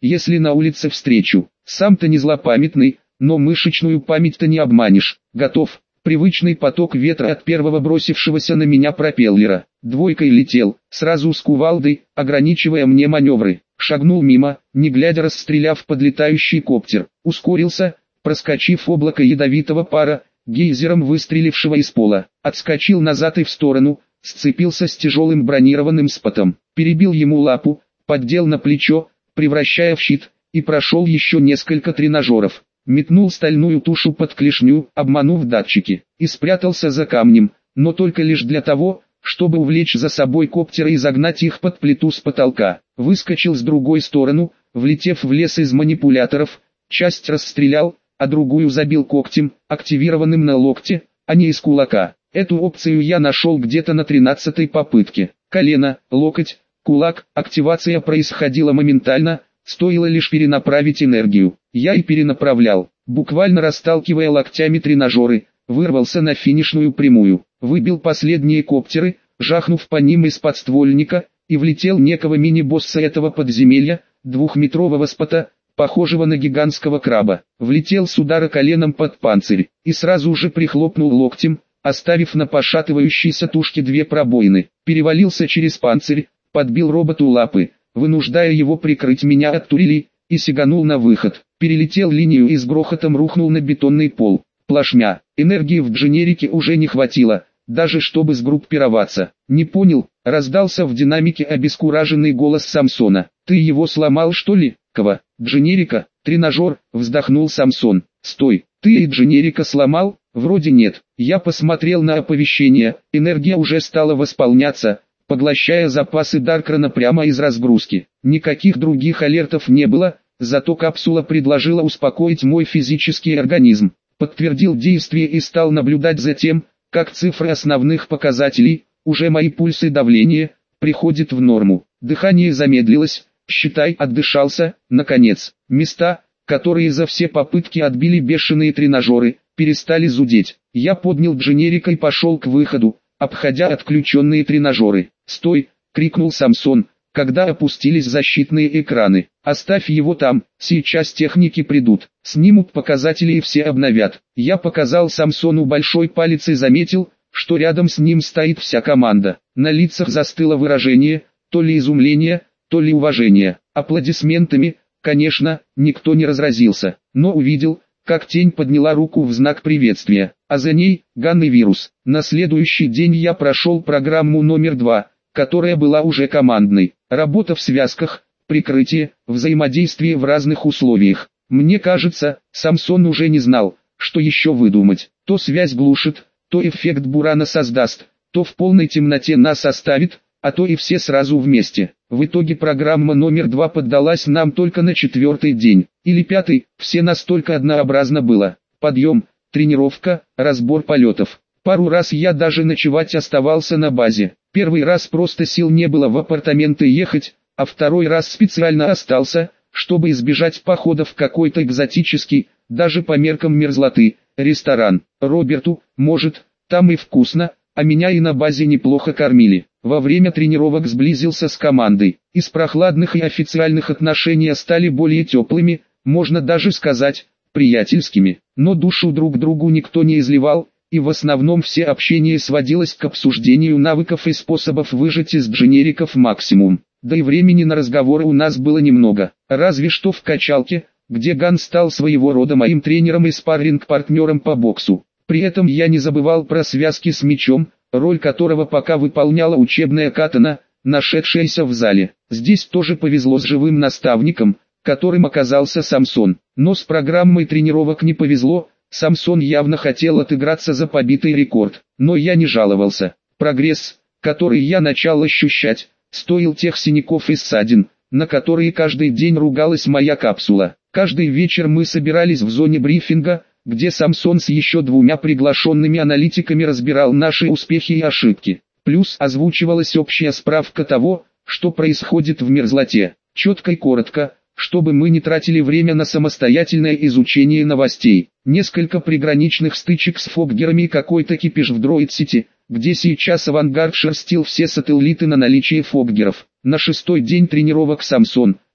S1: если на улице встречу. Сам-то не злопамятный, но мышечную память-то не обманешь. Готов. Привычный поток ветра от первого бросившегося на меня пропеллера. Двойкой летел, сразу с кувалдой, ограничивая мне маневры. Шагнул мимо, не глядя расстреляв подлетающий коптер. Ускорился, проскочив облако ядовитого пара, гейзером выстрелившего из пола. Отскочил назад и в сторону, сцепился с тяжелым бронированным спотом. Перебил ему лапу, поддел на плечо, превращая в щит, и прошел еще несколько тренажеров. Метнул стальную тушу под клешню, обманув датчики, и спрятался за камнем, но только лишь для того, чтобы увлечь за собой коптеры и загнать их под плиту с потолка. Выскочил с другой стороны, влетев в лес из манипуляторов, часть расстрелял, а другую забил когтем, активированным на локте, а не из кулака. Эту опцию я нашел где-то на тринадцатой попытке. Колено, локоть, кулак, активация происходила моментально, стоило лишь перенаправить энергию. Я и перенаправлял, буквально расталкивая локтями тренажеры, вырвался на финишную прямую, выбил последние коптеры, жахнув по ним из подствольника, и влетел некого мини-босса этого подземелья, двухметрового спота, похожего на гигантского краба. Влетел с удара коленом под панцирь, и сразу же прихлопнул локтем, оставив на пошатывающейся тушке две пробоины. Перевалился через панцирь, подбил роботу лапы, вынуждая его прикрыть меня от турелей, и сиганул на выход. Перелетел линию и с грохотом рухнул на бетонный пол. Плашмя. Энергии в дженерике уже не хватило, даже чтобы сгруппироваться. «Не понял», — раздался в динамике обескураженный голос Самсона. «Ты его сломал, что ли, Кова?» «Дженерика, тренажер», — вздохнул Самсон. «Стой, ты и дженерика сломал?» «Вроде нет». Я посмотрел на оповещение, энергия уже стала восполняться, поглощая запасы Даркрана прямо из разгрузки. Никаких других алертов не было, зато капсула предложила успокоить мой физический организм. Подтвердил действие и стал наблюдать за тем, как цифры основных показателей, уже мои пульсы и давление, приходят в норму. Дыхание замедлилось, считай, отдышался, наконец. Места, которые за все попытки отбили бешеные тренажеры, перестали зудеть. Я поднял дженерика и пошел к выходу, обходя отключенные тренажеры. «Стой!» — крикнул Самсон, когда опустились защитные экраны. «Оставь его там, сейчас техники придут, снимут показатели и все обновят». Я показал Самсону большой палец и заметил, что рядом с ним стоит вся команда. На лицах застыло выражение, то ли изумления, то ли уважения. Аплодисментами, конечно, никто не разразился, но увидел, как тень подняла руку в знак приветствия, а за ней — Ганн и Вирус. На следующий день я прошел программу номер два, которая была уже командной. Работа в связках, прикрытие, взаимодействие в разных условиях. Мне кажется, Самсон уже не знал, что еще выдумать. То связь глушит, то эффект бурана создаст, то в полной темноте нас оставит, а то и все сразу вместе. В итоге программа номер два поддалась нам только на четвертый день, или пятый, все настолько однообразно было. Подъем, тренировка, разбор полетов. Пару раз я даже ночевать оставался на базе. Первый раз просто сил не было в апартаменты ехать, а второй раз специально остался, чтобы избежать похода в какой-то экзотический, даже по меркам мерзлоты, ресторан. Роберту, может, там и вкусно, а меня и на базе неплохо кормили. Во время тренировок сблизился с командой. Из прохладных и официальных отношений стали более теплыми, можно даже сказать, приятельскими. Но душу друг другу никто не изливал, и в основном все общение сводилось к обсуждению навыков и способов выжать из дженериков максимум. Да и времени на разговоры у нас было немного, разве что в качалке, где Ганн стал своего рода моим тренером и спарринг-партнером по боксу. При этом я не забывал про связки с мячом, роль которого пока выполняла учебная катана, нашедшаяся в зале. Здесь тоже повезло с живым наставником, которым оказался Самсон. Но с программой тренировок не повезло, Самсон явно хотел отыграться за побитый рекорд. Но я не жаловался. Прогресс, который я начал ощущать, стоил тех синяков и ссадин, на которые каждый день ругалась моя капсула. Каждый вечер мы собирались в зоне брифинга, где Самсон с еще двумя приглашенными аналитиками разбирал наши успехи и ошибки. Плюс озвучивалась общая справка того, что происходит в мерзлоте. Четко и коротко, чтобы мы не тратили время на самостоятельное изучение новостей. Несколько приграничных стычек с фоггерами и какой-то кипиш в Дроид-Сити, где сейчас авангард шерстил все сателлиты на наличие фоггеров. На шестой день тренировок Самсон,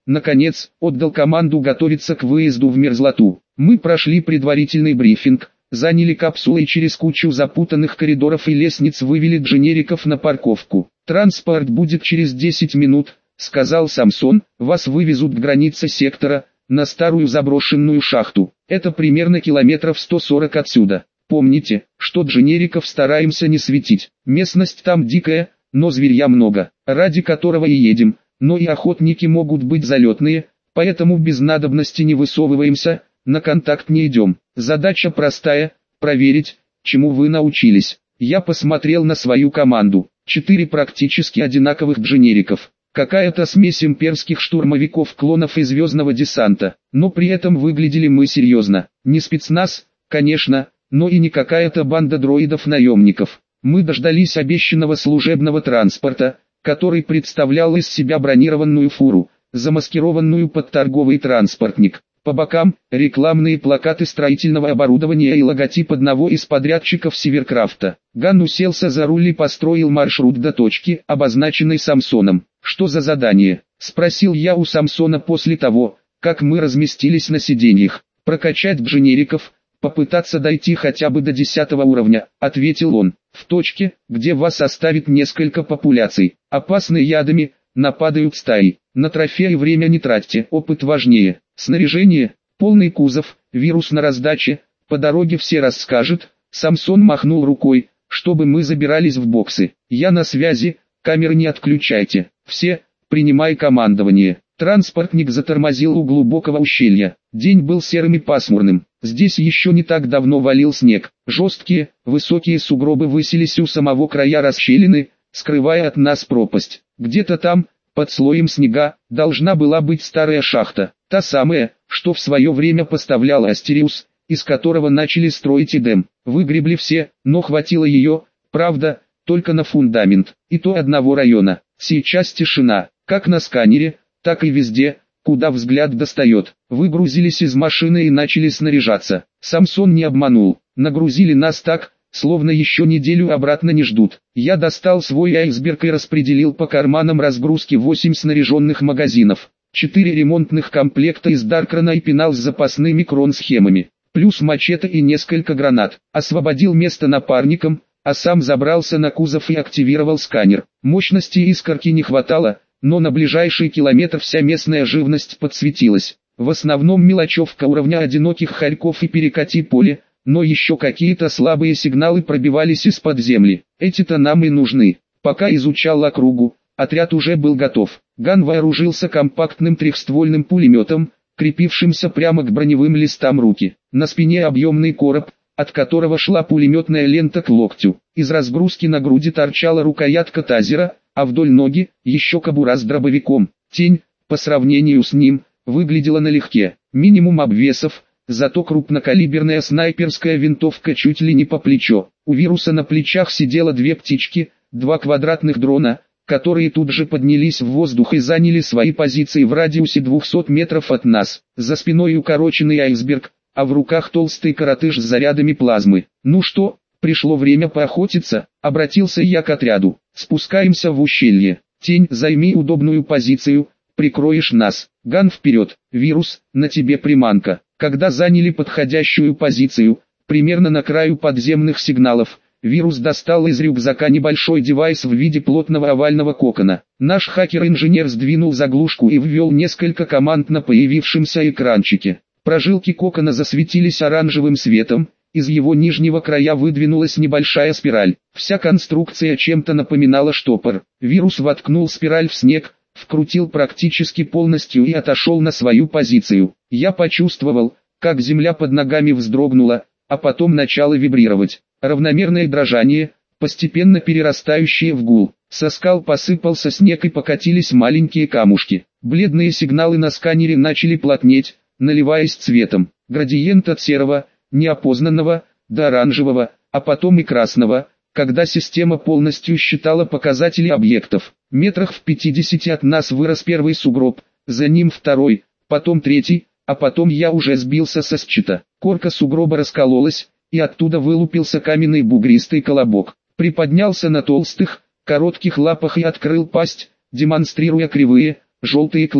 S1: наконец, отдал команду готовиться к выезду в мерзлоту. Мы прошли предварительный брифинг, заняли капсулы и через кучу запутанных коридоров и лестниц вывели дженериков на парковку. «Транспорт будет через десять минут», — сказал Самсон, — «вас вывезут к границе сектора, на старую заброшенную шахту. Это примерно километров сто сорок отсюда. Помните, что дженериков стараемся не светить. Местность там дикая, но зверья много, ради которого и едем, но и охотники могут быть залетные, поэтому без надобности не высовываемся, на контакт не идем. Задача простая – проверить, чему вы научились». Я посмотрел на свою команду. Четыре практически одинаковых дженериков. Какая-то смесь имперских штурмовиков, клонов и звездного десанта. Но при этом выглядели мы серьезно. Не спецназ, конечно, но и не какая-то банда дроидов-наемников. Мы дождались обещанного служебного транспорта, который представлял из себя бронированную фуру, замаскированную под торговый транспортник. По бокам – рекламные плакаты строительного оборудования и логотип одного из подрядчиков Северкрафта. Ган уселся за руль и построил маршрут до точки, обозначенной Самсоном. «Что за задание?» – спросил я у Самсона после того, как мы разместились на сиденьях. «Прокачать дженериков, попытаться дойти хотя бы до десятого уровня», – ответил он. «В точке, где вас оставит несколько популяций, опасные ядами, нападают стаи. На трофеи время не тратьте, опыт важнее. Снаряжение, полный кузов, вирус на раздаче, по дороге все расскажет». Самсон махнул рукой, чтобы мы забирались в боксы. «Я на связи, камеры не отключайте. Все, принимай командование». Транспортник затормозил у глубокого ущелья. День был серым и пасмурным. Здесь еще не так давно валил снег. Жесткие, высокие сугробы высились у самого края расщелины, скрывая от нас пропасть. Где-то там, под слоем снега, должна была быть старая шахта. Та самая, что в свое время поставлял Астериус, из которого начали строить Эдем. Выгребли все, но хватило ее, правда, только на фундамент, и то одного района. Сейчас тишина, как на сканере, так и везде, куда взгляд достает. Выгрузились из машины и начали снаряжаться. Самсон не обманул, нагрузили нас так, словно еще неделю обратно не ждут. Я достал свой айсберг и распределил по карманам разгрузки восемь снаряженных магазинов, четыре ремонтных комплекта из Даркрана и пенал с запасными крон-схемами, плюс мачете и несколько гранат. Освободил место напарникам, а сам забрался на кузов и активировал сканер. Мощности искорки не хватало, но на ближайший километр вся местная живность подсветилась. В основном мелочевка уровня одиноких хорьков и перекати поле, но еще какие-то слабые сигналы пробивались из-под земли. Эти-то нам и нужны. Пока изучал округу, отряд уже был готов. Ган вооружился компактным трехствольным пулеметом, крепившимся прямо к броневым листам руки. На спине объемный короб, от которого шла пулеметная лента к локтю. Из разгрузки на груди торчала рукоятка тазера, а вдоль ноги еще кобура с дробовиком. Тень, по сравнению с ним, выглядела налегке. Минимум обвесов, зато крупнокалиберная снайперская винтовка чуть ли не по плечо. У вируса на плечах сидело две птички, два квадратных дрона, которые тут же поднялись в воздух и заняли свои позиции в радиусе двухсот метров от нас. За спиной укороченный айсберг, а в руках толстый коротыш с зарядами плазмы. «Ну что, пришло время поохотиться», — обратился я к отряду. «Спускаемся в ущелье. Тень, займи удобную позицию, прикроешь нас. Ган вперед, вирус, на тебе приманка». Когда заняли подходящую позицию, примерно на краю подземных сигналов, вирус достал из рюкзака небольшой девайс в виде плотного овального кокона. Наш хакер-инженер сдвинул заглушку и ввел несколько команд на появившемся экранчике. Прожилки кокона засветились оранжевым светом, из его нижнего края выдвинулась небольшая спираль. Вся конструкция чем-то напоминала штопор. Вирус воткнул спираль в снег, вкрутил практически полностью и отошел на свою позицию. Я почувствовал, как земля под ногами вздрогнула, а потом начало вибрировать. Равномерное дрожание, постепенно перерастающее в гул. Со скал посыпался снег и покатились маленькие камушки. Бледные сигналы на сканере начали плотнеть, наливаясь цветом. Градиент от серого, неопознанного, до оранжевого, а потом и красного, когда система полностью считала показатели объектов. Метрах в пятидесяти от нас вырос первый сугроб, за ним второй, потом третий, а потом я уже сбился со счета. Корка сугроба раскололась, и оттуда вылупился каменный бугристый колобок. Приподнялся на толстых, коротких лапах и открыл пасть, демонстрируя кривые, желтые клыки.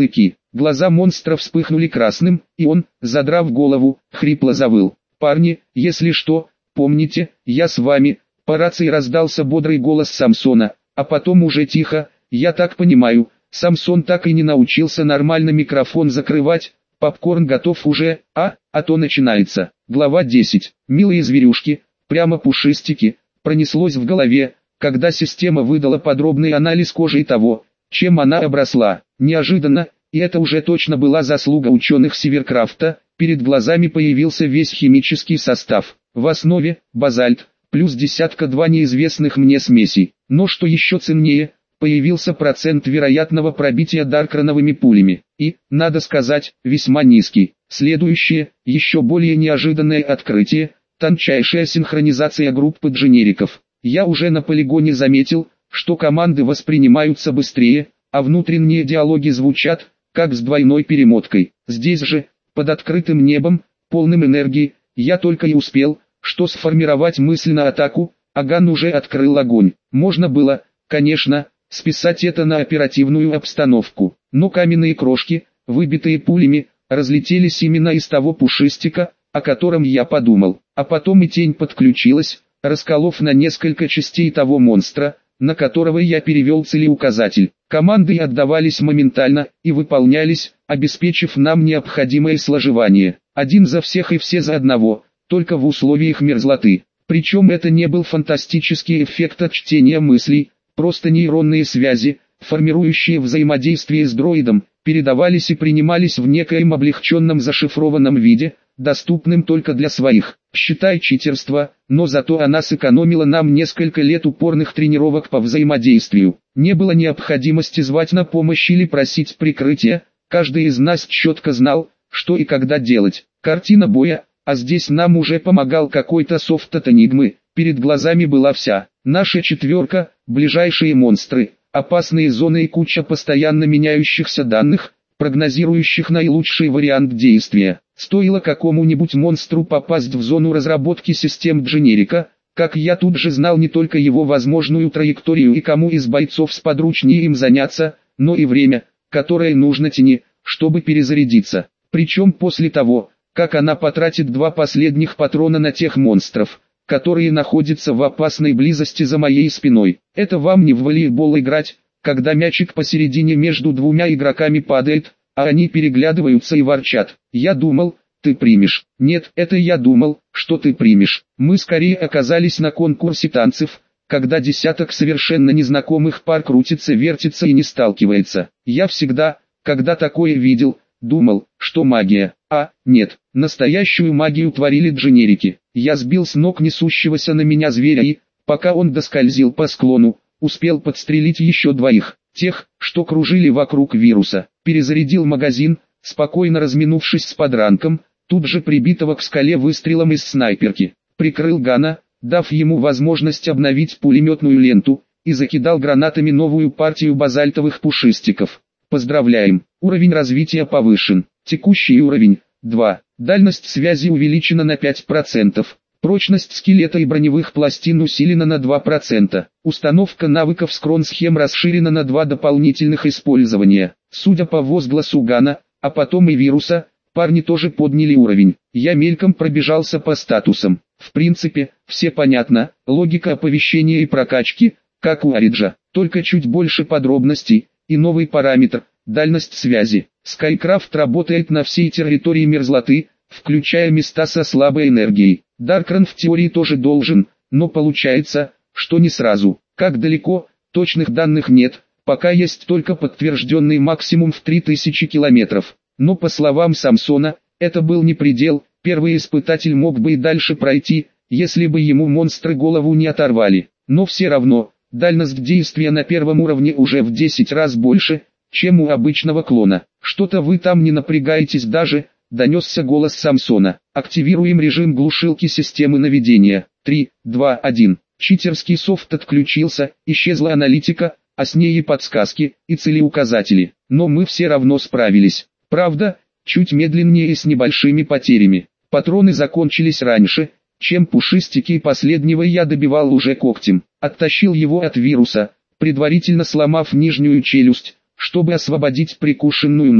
S1: Глаза монстра вспыхнули красным, и он, задрав голову, хрипло завыл. «Парни, если что, помните, я с вами». По рации раздался бодрый голос Самсона, а потом уже тихо: «Я так понимаю, Самсон так и не научился нормально микрофон закрывать, попкорн готов уже, а, а то начинается». Глава десять. Милые зверюшки, прямо пушистики, пронеслось в голове, когда система выдала подробный анализ кожи и того, чем она обросла. Неожиданно, и это уже точно была заслуга ученых Сиверкрафта, перед глазами появился весь химический состав. В основе – базальт, плюс десятка-два неизвестных мне смесей. Но что еще ценнее, появился процент вероятного пробития даркрановыми пулями. И, надо сказать, весьма низкий. Следующее, еще более неожиданное открытие – тончайшая синхронизация группы дженериков. Я уже на полигоне заметил, что команды воспринимаются быстрее, а внутренние диалоги звучат, как с двойной перемоткой. Здесь же, под открытым небом, полным энергии, я только и успел, что сформировать мысленно атаку, а Ган уже открыл огонь. Можно было, конечно, списать это на оперативную обстановку, но каменные крошки, выбитые пулями, разлетелись именно из того пушистика, о котором я подумал. А потом и тень подключилась, расколов на несколько частей того монстра, на которого я перевел целеуказатель. Команды отдавались моментально и выполнялись, обеспечив нам необходимое сложевание. Один за всех и все за одного, только в условиях мерзлоты. Причем это не был фантастический эффект от чтения мыслей, просто нейронные связи, формирующие взаимодействие с дроидом, передавались и принимались в некоем облегченном зашифрованном виде, доступным только для своих. Считай читерство, но зато она сэкономила нам несколько лет упорных тренировок по взаимодействию. Не было необходимости звать на помощь или просить прикрытия, каждый из нас четко знал, что и когда делать. Картина боя, а здесь нам уже помогал какой-то софт от Энигмы, перед глазами была вся наша четверка, ближайшие монстры, опасные зоны и куча постоянно меняющихся данных, прогнозирующих наилучший вариант действия. Стоило какому-нибудь монстру попасть в зону разработки систем дженерика, как я тут же знал не только его возможную траекторию и кому из бойцов сподручнее им заняться, но и время, которое нужно тени, чтобы перезарядиться. Причем после того, как она потратит два последних патрона на тех монстров, которые находятся в опасной близости за моей спиной. Это вам не в волейбол играть, когда мячик посередине между двумя игроками падает, а они переглядываются и ворчат. Я думал, ты примешь. Нет, это я думал, что ты примешь. Мы скорее оказались на конкурсе танцев, когда десяток совершенно незнакомых пар крутится, вертится и не сталкивается. Я всегда, когда такое видел, думал, что магия. А, нет, настоящую магию творили дженерики. Я сбил с ног несущегося на меня зверя и, пока он доскользил по склону, успел подстрелить еще двоих, тех, что кружили вокруг вируса. Перезарядил магазин, спокойно разминувшись с подранком, тут же прибитого к скале выстрелом из снайперки. Прикрыл Гана, дав ему возможность обновить пулеметную ленту, и закидал гранатами новую партию базальтовых пушистиков. Поздравляем, уровень развития повышен. Текущий уровень – два. Дальность связи увеличена на пять процентов. Прочность скелета и броневых пластин усилена на два процента. Установка навыков скрон-схем расширена на два дополнительных использования. Судя по возгласу Гана, а потом и вируса, парни тоже подняли уровень. Я мельком пробежался по статусам. В принципе, все понятно, логика оповещения и прокачки, как у Ориджа, только чуть больше подробностей, и новый параметр – дальность связи. Скайкрафт работает на всей территории мерзлоты, включая места со слабой энергией. Даркран в теории тоже должен, но получается, что не сразу. Как далеко, точных данных нет, пока есть только подтвержденный максимум в три тысячи километров. Но по словам Самсона, это был не предел, первый испытатель мог бы и дальше пройти, если бы ему монстры голову не оторвали. Но все равно, дальность действия на первом уровне уже в десять раз больше, чем у обычного клона. Что-то вы там не напрягаетесь даже, донесся голос Самсона. Активируем режим глушилки системы наведения. три, два, один. Читерский софт отключился, исчезла аналитика, а с ней и подсказки, и целеуказатели. Но мы все равно справились. Правда, чуть медленнее и с небольшими потерями. Патроны закончились раньше, чем пушистики, и последнего я добивал уже когтем. Оттащил его от вируса, предварительно сломав нижнюю челюсть, чтобы освободить прикушенную ногу.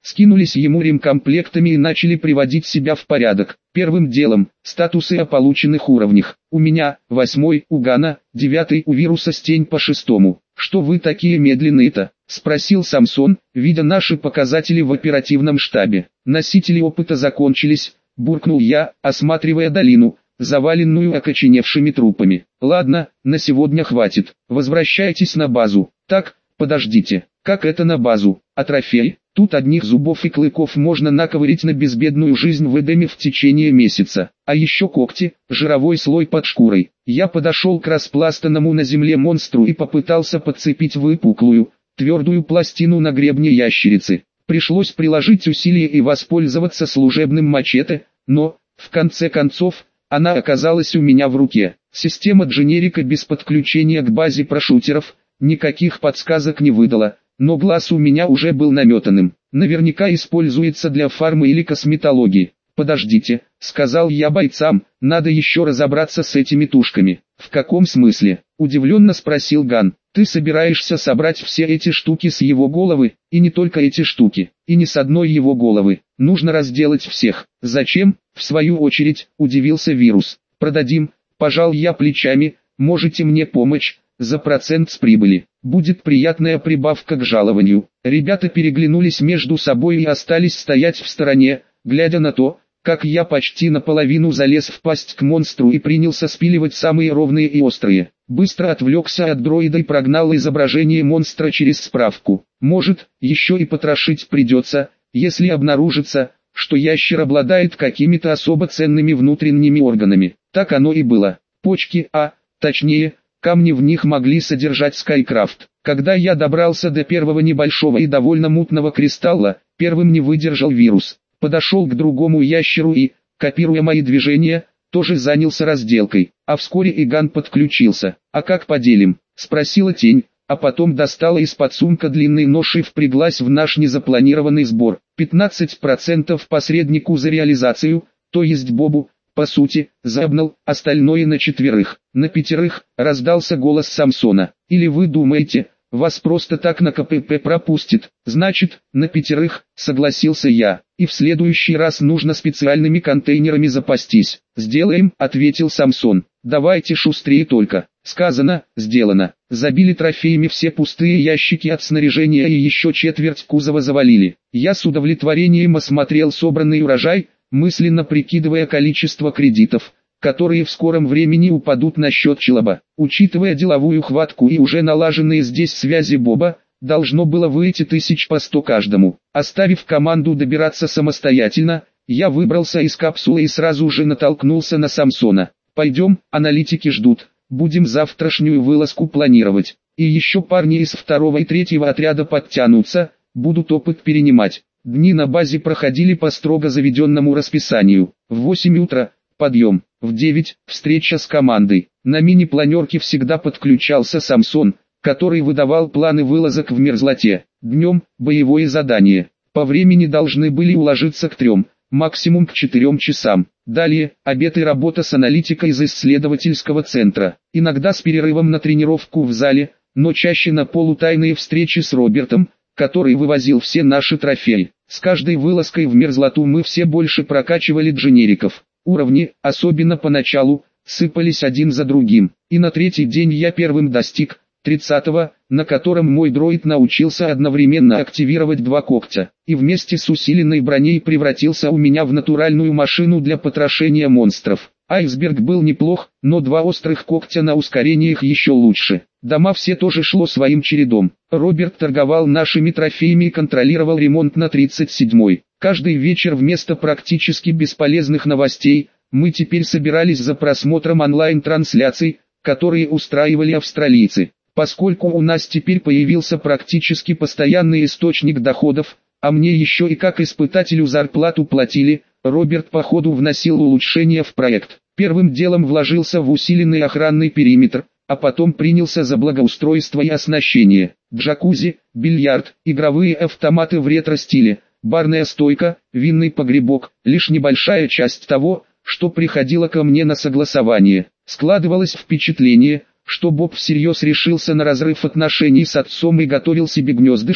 S1: скинулись ему ремкомплектами и начали приводить себя в порядок. Первым делом, статусы о полученных уровнях. У меня, восьмой, у Гана, девятый, у Вируса Стень по шестому. «Что вы такие медленные-то?» – спросил Самсон, видя наши показатели в оперативном штабе. «Носители опыта закончились», – буркнул я, осматривая долину, заваленную окоченевшими трупами. «Ладно, на сегодня хватит. Возвращайтесь на базу». «Так, подождите, как это на базу? А трофей? Тут одних зубов и клыков можно наковырять на безбедную жизнь в Эдеме в течение месяца. А еще когти, жировой слой под шкурой». Я подошел к распластанному на земле монстру и попытался подцепить выпуклую, твердую пластину на гребне ящерицы. Пришлось приложить усилия и воспользоваться служебным мачете, но, в конце концов, она оказалась у меня в руке. Система дженерика без подключения к базе прошутеров никаких подсказок не выдала, но глаз у меня уже был наметанным. Наверняка используется для фармы или косметологии. «Подождите», — сказал я бойцам, — «надо еще разобраться с этими тушками». «В каком смысле?» — удивленно спросил Ган. «Ты собираешься собрать все эти штуки с его головы, и не только эти штуки, и не с одной его головы. Нужно разделать всех». «Зачем?» — в свою очередь, удивился Вирус. «Продадим», — пожал я плечами, — «можете мне помочь, за процент с прибыли. Будет приятная прибавка к жалованию». Ребята переглянулись между собой и остались стоять в стороне, глядя на то, как я почти наполовину залез в пасть к монстру и принялся спиливать самые ровные и острые. Быстро отвлекся от дроида и прогнал изображение монстра через справку. Может, еще и потрошить придется, если обнаружится, что ящер обладает какими-то особо ценными внутренними органами. Так оно и было. Почки, а, точнее, камни в них могли содержать Скайкрафт. Когда я добрался до первого небольшого и довольно мутного кристалла, первым не выдержал Вирус. Подошел к другому ящеру и, копируя мои движения, тоже занялся разделкой, а вскоре и Ган подключился. «А как поделим?» – спросила Тень, а потом достала из-под сумка длинный нож и впряглась в наш незапланированный сбор. пятнадцать процентов посреднику за реализацию, то есть Бобу, по сути, забнал, остальное на четверых. «На пятерых», – раздался голос Самсона. «Или вы думаете, вас просто так на КПП пропустит?» «Значит, на пятерых», — согласился я. «И в следующий раз нужно специальными контейнерами запастись». «Сделаем», — ответил Самсон. «Давайте шустрее только». Сказано, сделано. Забили трофеями все пустые ящики от снаряжения и еще четверть кузова завалили. Я с удовлетворением осмотрел собранный урожай, мысленно прикидывая количество кредитов, которые в скором времени упадут на счет Челоба. Учитывая деловую хватку и уже налаженные здесь связи Боба, должно было выйти тысяч по сто каждому. Оставив команду добираться самостоятельно, я выбрался из капсулы и сразу же натолкнулся на Самсона. «Пойдем, аналитики ждут, будем завтрашнюю вылазку планировать. И еще парни из второго и третьего отряда подтянутся, будут опыт перенимать». Дни на базе проходили по строго заведенному расписанию. В восемь утра – подъем. В девять – встреча с командой. На мини-планерке всегда подключался Самсон, который выдавал планы вылазок в мерзлоте. Днем – боевое задание. По времени должны были уложиться к трем, максимум к четырем часам. Далее – обед и работа с аналитикой из исследовательского центра. Иногда с перерывом на тренировку в зале, но чаще на полутайные встречи с Робертом, который вывозил все наши трофеи. С каждой вылазкой в мерзлоту мы все больше прокачивали дженериков. Уровни, особенно поначалу, сыпались один за другим, и на третий день я первым достиг тридцатого, на котором мой дроид научился одновременно активировать два когтя, и вместе с усиленной броней превратился у меня в натуральную машину для потрошения монстров. Айсберг был неплох, но два острых когтя на ускорениях еще лучше. Дома все тоже шло своим чередом. Роберт торговал нашими трофеями и контролировал ремонт на тридцать седьмой. Каждый вечер вместо практически бесполезных новостей, мы теперь собирались за просмотром онлайн-трансляций, которые устраивали австралийцы. Поскольку у нас теперь появился практически постоянный источник доходов, а мне еще и как испытателю зарплату платили, Роберт по ходу вносил улучшения в проект. Первым делом вложился в усиленный охранный периметр, а потом принялся за благоустройство и оснащение. Джакузи, бильярд, игровые автоматы в ретро-стиле, барная стойка, винный погребок, лишь небольшая часть того, что приходило ко мне на согласование. Складывалось впечатление, что Боб всерьез решился на разрыв отношений с отцом и готовил себе гнездышко,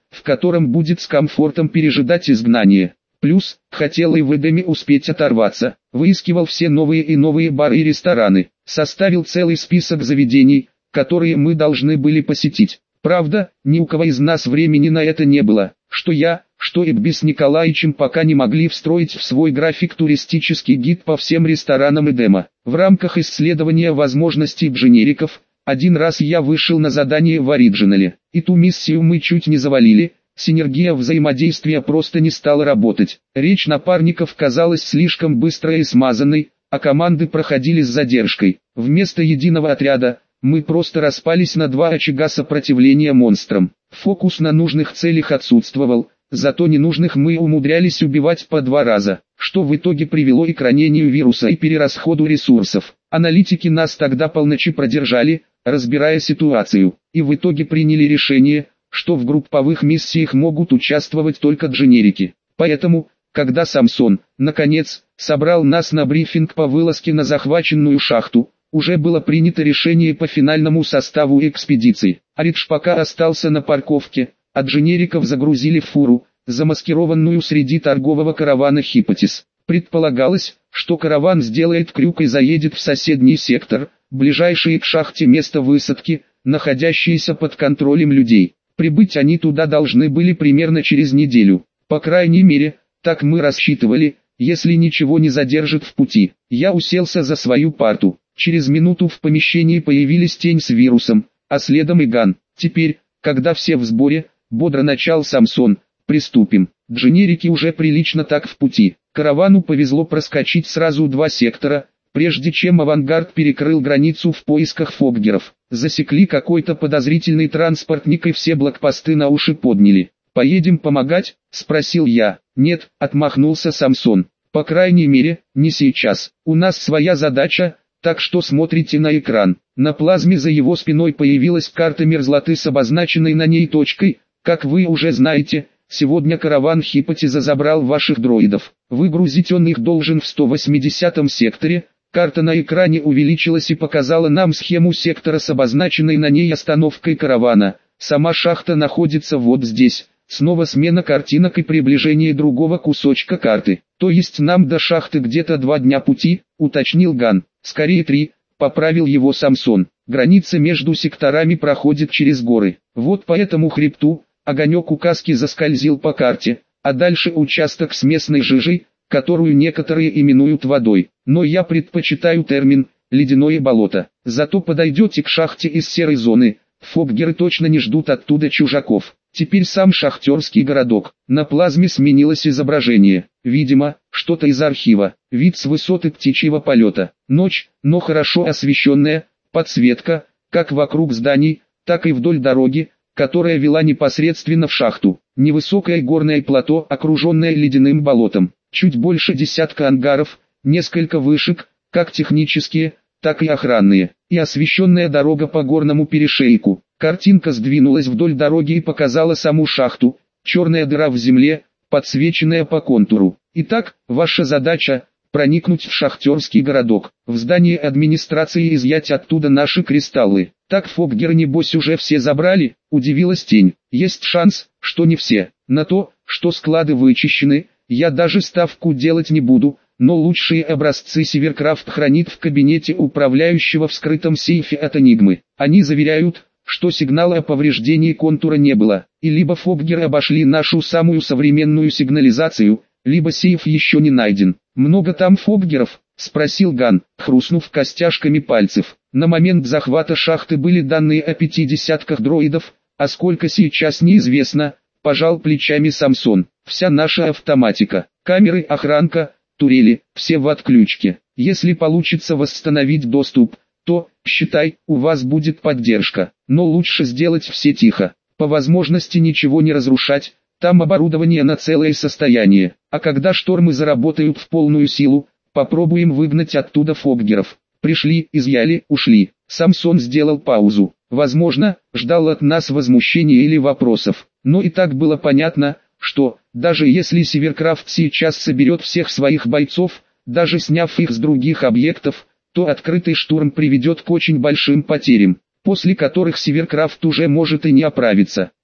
S1: в котором будет с комфортом пережидать изгнание. Плюс, хотел и в Эдеме успеть оторваться, выискивал все новые и новые бары и рестораны, составил целый список заведений, которые мы должны были посетить. Правда, ни у кого из нас времени на это не было, что я, что Эдби с Николаичем пока не могли встроить в свой график туристический гид по всем ресторанам Эдема. В рамках исследования возможностей дженериков, один раз я вышел на задание в оригинале, и ту миссию мы чуть не завалили. Синергия взаимодействия просто не стала работать. Речь напарников казалась слишком быстрой и смазанной, а команды проходили с задержкой. Вместо единого отряда, мы просто распались на два очага сопротивления монстрам. Фокус на нужных целях отсутствовал, зато ненужных мы умудрялись убивать по два раза, что в итоге привело и к ранению вируса и перерасходу ресурсов. Аналитики нас тогда полночи продержали, разбирая ситуацию, и в итоге приняли решение, что в групповых миссиях могут участвовать только дженерики. Поэтому, когда Самсон, наконец, собрал нас на брифинг по вылазке на захваченную шахту, уже было принято решение по финальному составу экспедиции. Аридж пока остался на парковке, а дженериков загрузили в фуру, замаскированную среди торгового каравана Хипотис. Предполагалось, что караван сделает крюк и заедет в соседний сектор, ближайшее к шахте место высадки, находящееся под контролем людей. Прибыть они туда должны были примерно через неделю. По крайней мере, так мы рассчитывали, если ничего не задержит в пути. Я уселся за свою парту. Через минуту в помещении появились Тень с вирусом, а следом и Ган. Теперь, когда все в сборе, бодро начал Самсон, приступим. Дженерики уже прилично так в пути. Каравану повезло проскочить сразу два сектора, прежде чем авангард перекрыл границу в поисках фоггеров. Засекли какой-то подозрительный транспортник и все блокпосты на уши подняли. «Поедем помогать?» – спросил я. «Нет», – отмахнулся Самсон. «По крайней мере, не сейчас. У нас своя задача, так что смотрите на экран». На плазме за его спиной появилась карта мерзлоты с обозначенной на ней точкой. Как вы уже знаете, сегодня караван Хипотиза забрал ваших дроидов. Выгрузить он их должен в сто восьмидесятом секторе. Карта на экране увеличилась и показала нам схему сектора с обозначенной на ней остановкой каравана. Сама шахта находится вот здесь. Снова смена картинок и приближение другого кусочка карты. То есть нам до шахты где-то два дня пути, уточнил Ган. Скорее три, поправил его Самсон. Граница между секторами проходит через горы. Вот по этому хребту, огонек указки заскользил по карте, а дальше участок с местной жижей, которую некоторые именуют водой, но я предпочитаю термин «ледяное болото». Зато подойдете к шахте из серой зоны, фоггеры точно не ждут оттуда чужаков. Теперь сам шахтерский городок. На плазме сменилось изображение. Видимо, что-то из архива. Вид с высоты птичьего полета. Ночь, но хорошо освещенная, подсветка, как вокруг зданий, так и вдоль дороги, которая вела непосредственно в шахту. Невысокое горное плато, окруженное ледяным болотом. Чуть больше десятка ангаров, несколько вышек, как технические, так и охранные, и освещенная дорога по горному перешейку. Картинка сдвинулась вдоль дороги и показала саму шахту, черная дыра в земле, подсвеченная по контуру. Итак, ваша задача – проникнуть в шахтерский городок, в здание администрации и изъять оттуда наши кристаллы. Так фоггеры небось уже все забрали, удивилась Тень. Есть шанс, что не все. На то, что склады вычищены, я даже ставку делать не буду, но лучшие образцы Северкрафт хранит в кабинете управляющего в скрытом сейфе от Энигмы. Они заверяют, что сигнала о повреждении контура не было, и либо фоггеры обошли нашу самую современную сигнализацию, либо сейф еще не найден. «Много там фоггеров?» – спросил Ган, хрустнув костяшками пальцев. На момент захвата шахты были данные о пяти десятках дроидов, а сколько сейчас неизвестно, пожал плечами Самсон. Вся наша автоматика, камеры, охранка, турели, все в отключке. Если получится восстановить доступ, то, считай, у вас будет поддержка, но лучше сделать все тихо, по возможности ничего не разрушать, там оборудование на целое состояние, а когда штормы заработают в полную силу, попробуем выгнать оттуда фоггеров. Пришли, изъяли, ушли. Самсон сделал паузу, возможно, ждал от нас возмущения или вопросов, но и так было понятно, что, даже если Северкрафт сейчас соберет всех своих бойцов, даже сняв их с других объектов, то открытый штурм приведет к очень большим потерям, после которых Северкрафт уже может и не оправиться.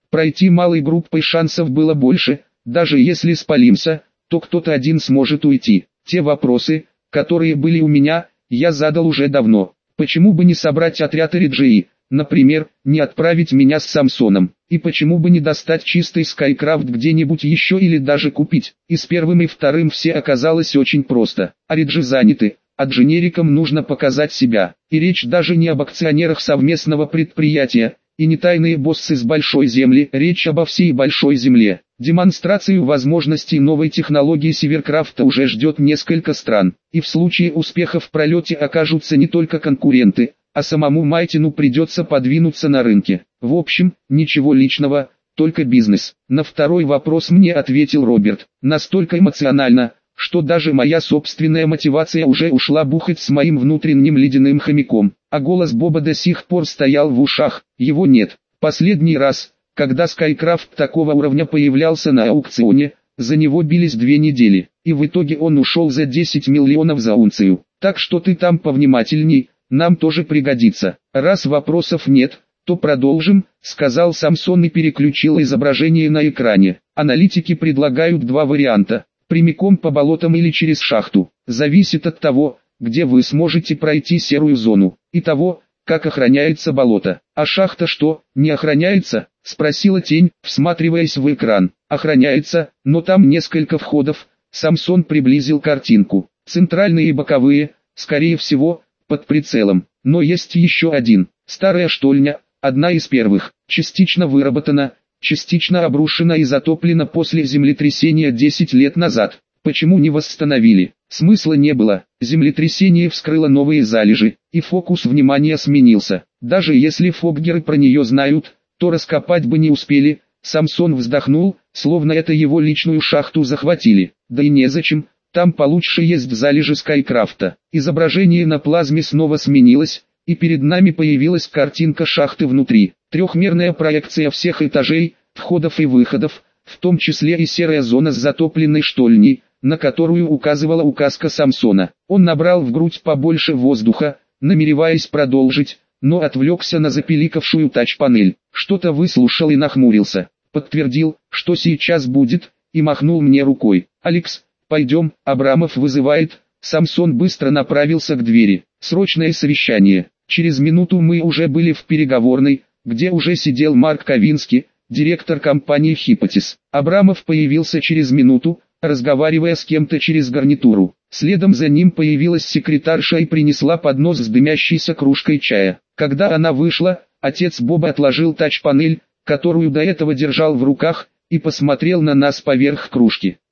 S1: Пройти малой группой шансов было больше, даже если спалимся, то кто-то один сможет уйти. Те вопросы, которые были у меня, я задал уже давно. Почему бы не собрать отряд Эриджии, например, не отправить меня с Самсоном? И почему бы не достать чистый Скайкрафт где-нибудь еще или даже купить? И с первым и вторым все оказалось очень просто. Ориджи заняты, а дженерикам нужно показать себя. И речь даже не об акционерах совместного предприятия, и не тайные боссы с большой земли, речь обо всей большой земле. Демонстрацию возможностей новой технологии Северкрафта уже ждет несколько стран, и в случае успеха в пролете окажутся не только конкуренты, а самому Майтину придется подвинуться на рынке. В общем, ничего личного, только бизнес. На второй вопрос мне ответил Роберт, настолько эмоционально, что даже моя собственная мотивация уже ушла бухать с моим внутренним ледяным хомяком, а голос Боба до сих пор стоял в ушах, его нет. Последний раз, когда Скайкрафт такого уровня появлялся на аукционе, за него бились две недели, и в итоге он ушел за десять миллионов за унцию. Так что ты там повнимательней, нам тоже пригодится. Раз вопросов нет, то продолжим, сказал Самсон и переключил изображение на экране. Аналитики предлагают два варианта. Прямиком по болотам или через шахту. Зависит от того, где вы сможете пройти серую зону, и того, как охраняется болото. А шахта что, не охраняется? Спросила тень, всматриваясь в экран. Охраняется, но там несколько входов. Самсон приблизил картинку. Центральные и боковые, скорее всего, под прицелом. Но есть еще один. Старая штольня, одна из первых, частично выработана, частично обрушена и затоплена после землетрясения десять лет назад. Почему не восстановили? Смысла не было. Землетрясение вскрыло новые залежи, и фокус внимания сменился. Даже если фоггеры про нее знают, то раскопать бы не успели. Самсон вздохнул, словно это его личную шахту захватили. Да и незачем, там получше есть залежи Скайкрафта. Изображение на плазме снова сменилось, и перед нами появилась картинка шахты внутри. Трехмерная проекция всех этажей, входов и выходов, в том числе и серая зона с затопленной штольней, на которую указывала указка Самсона. Он набрал в грудь побольше воздуха, намереваясь продолжить, но отвлекся на запиликавшую тач-панель. Что-то выслушал и нахмурился. Подтвердил, что сейчас будет, и махнул мне рукой. «Алекс, пойдем, Абрамов вызывает». Самсон быстро направился к двери. Срочное совещание. Через минуту мы уже были в переговорной, где уже сидел Марк Ковинский, директор компании Hypothesis. Абрамов появился через минуту, разговаривая с кем-то через гарнитуру. Следом за ним появилась секретарша и принесла поднос с дымящейся кружкой чая. Когда она вышла, отец Боба отложил тач-панель, которую до этого держал в руках, и посмотрел на нас поверх кружки.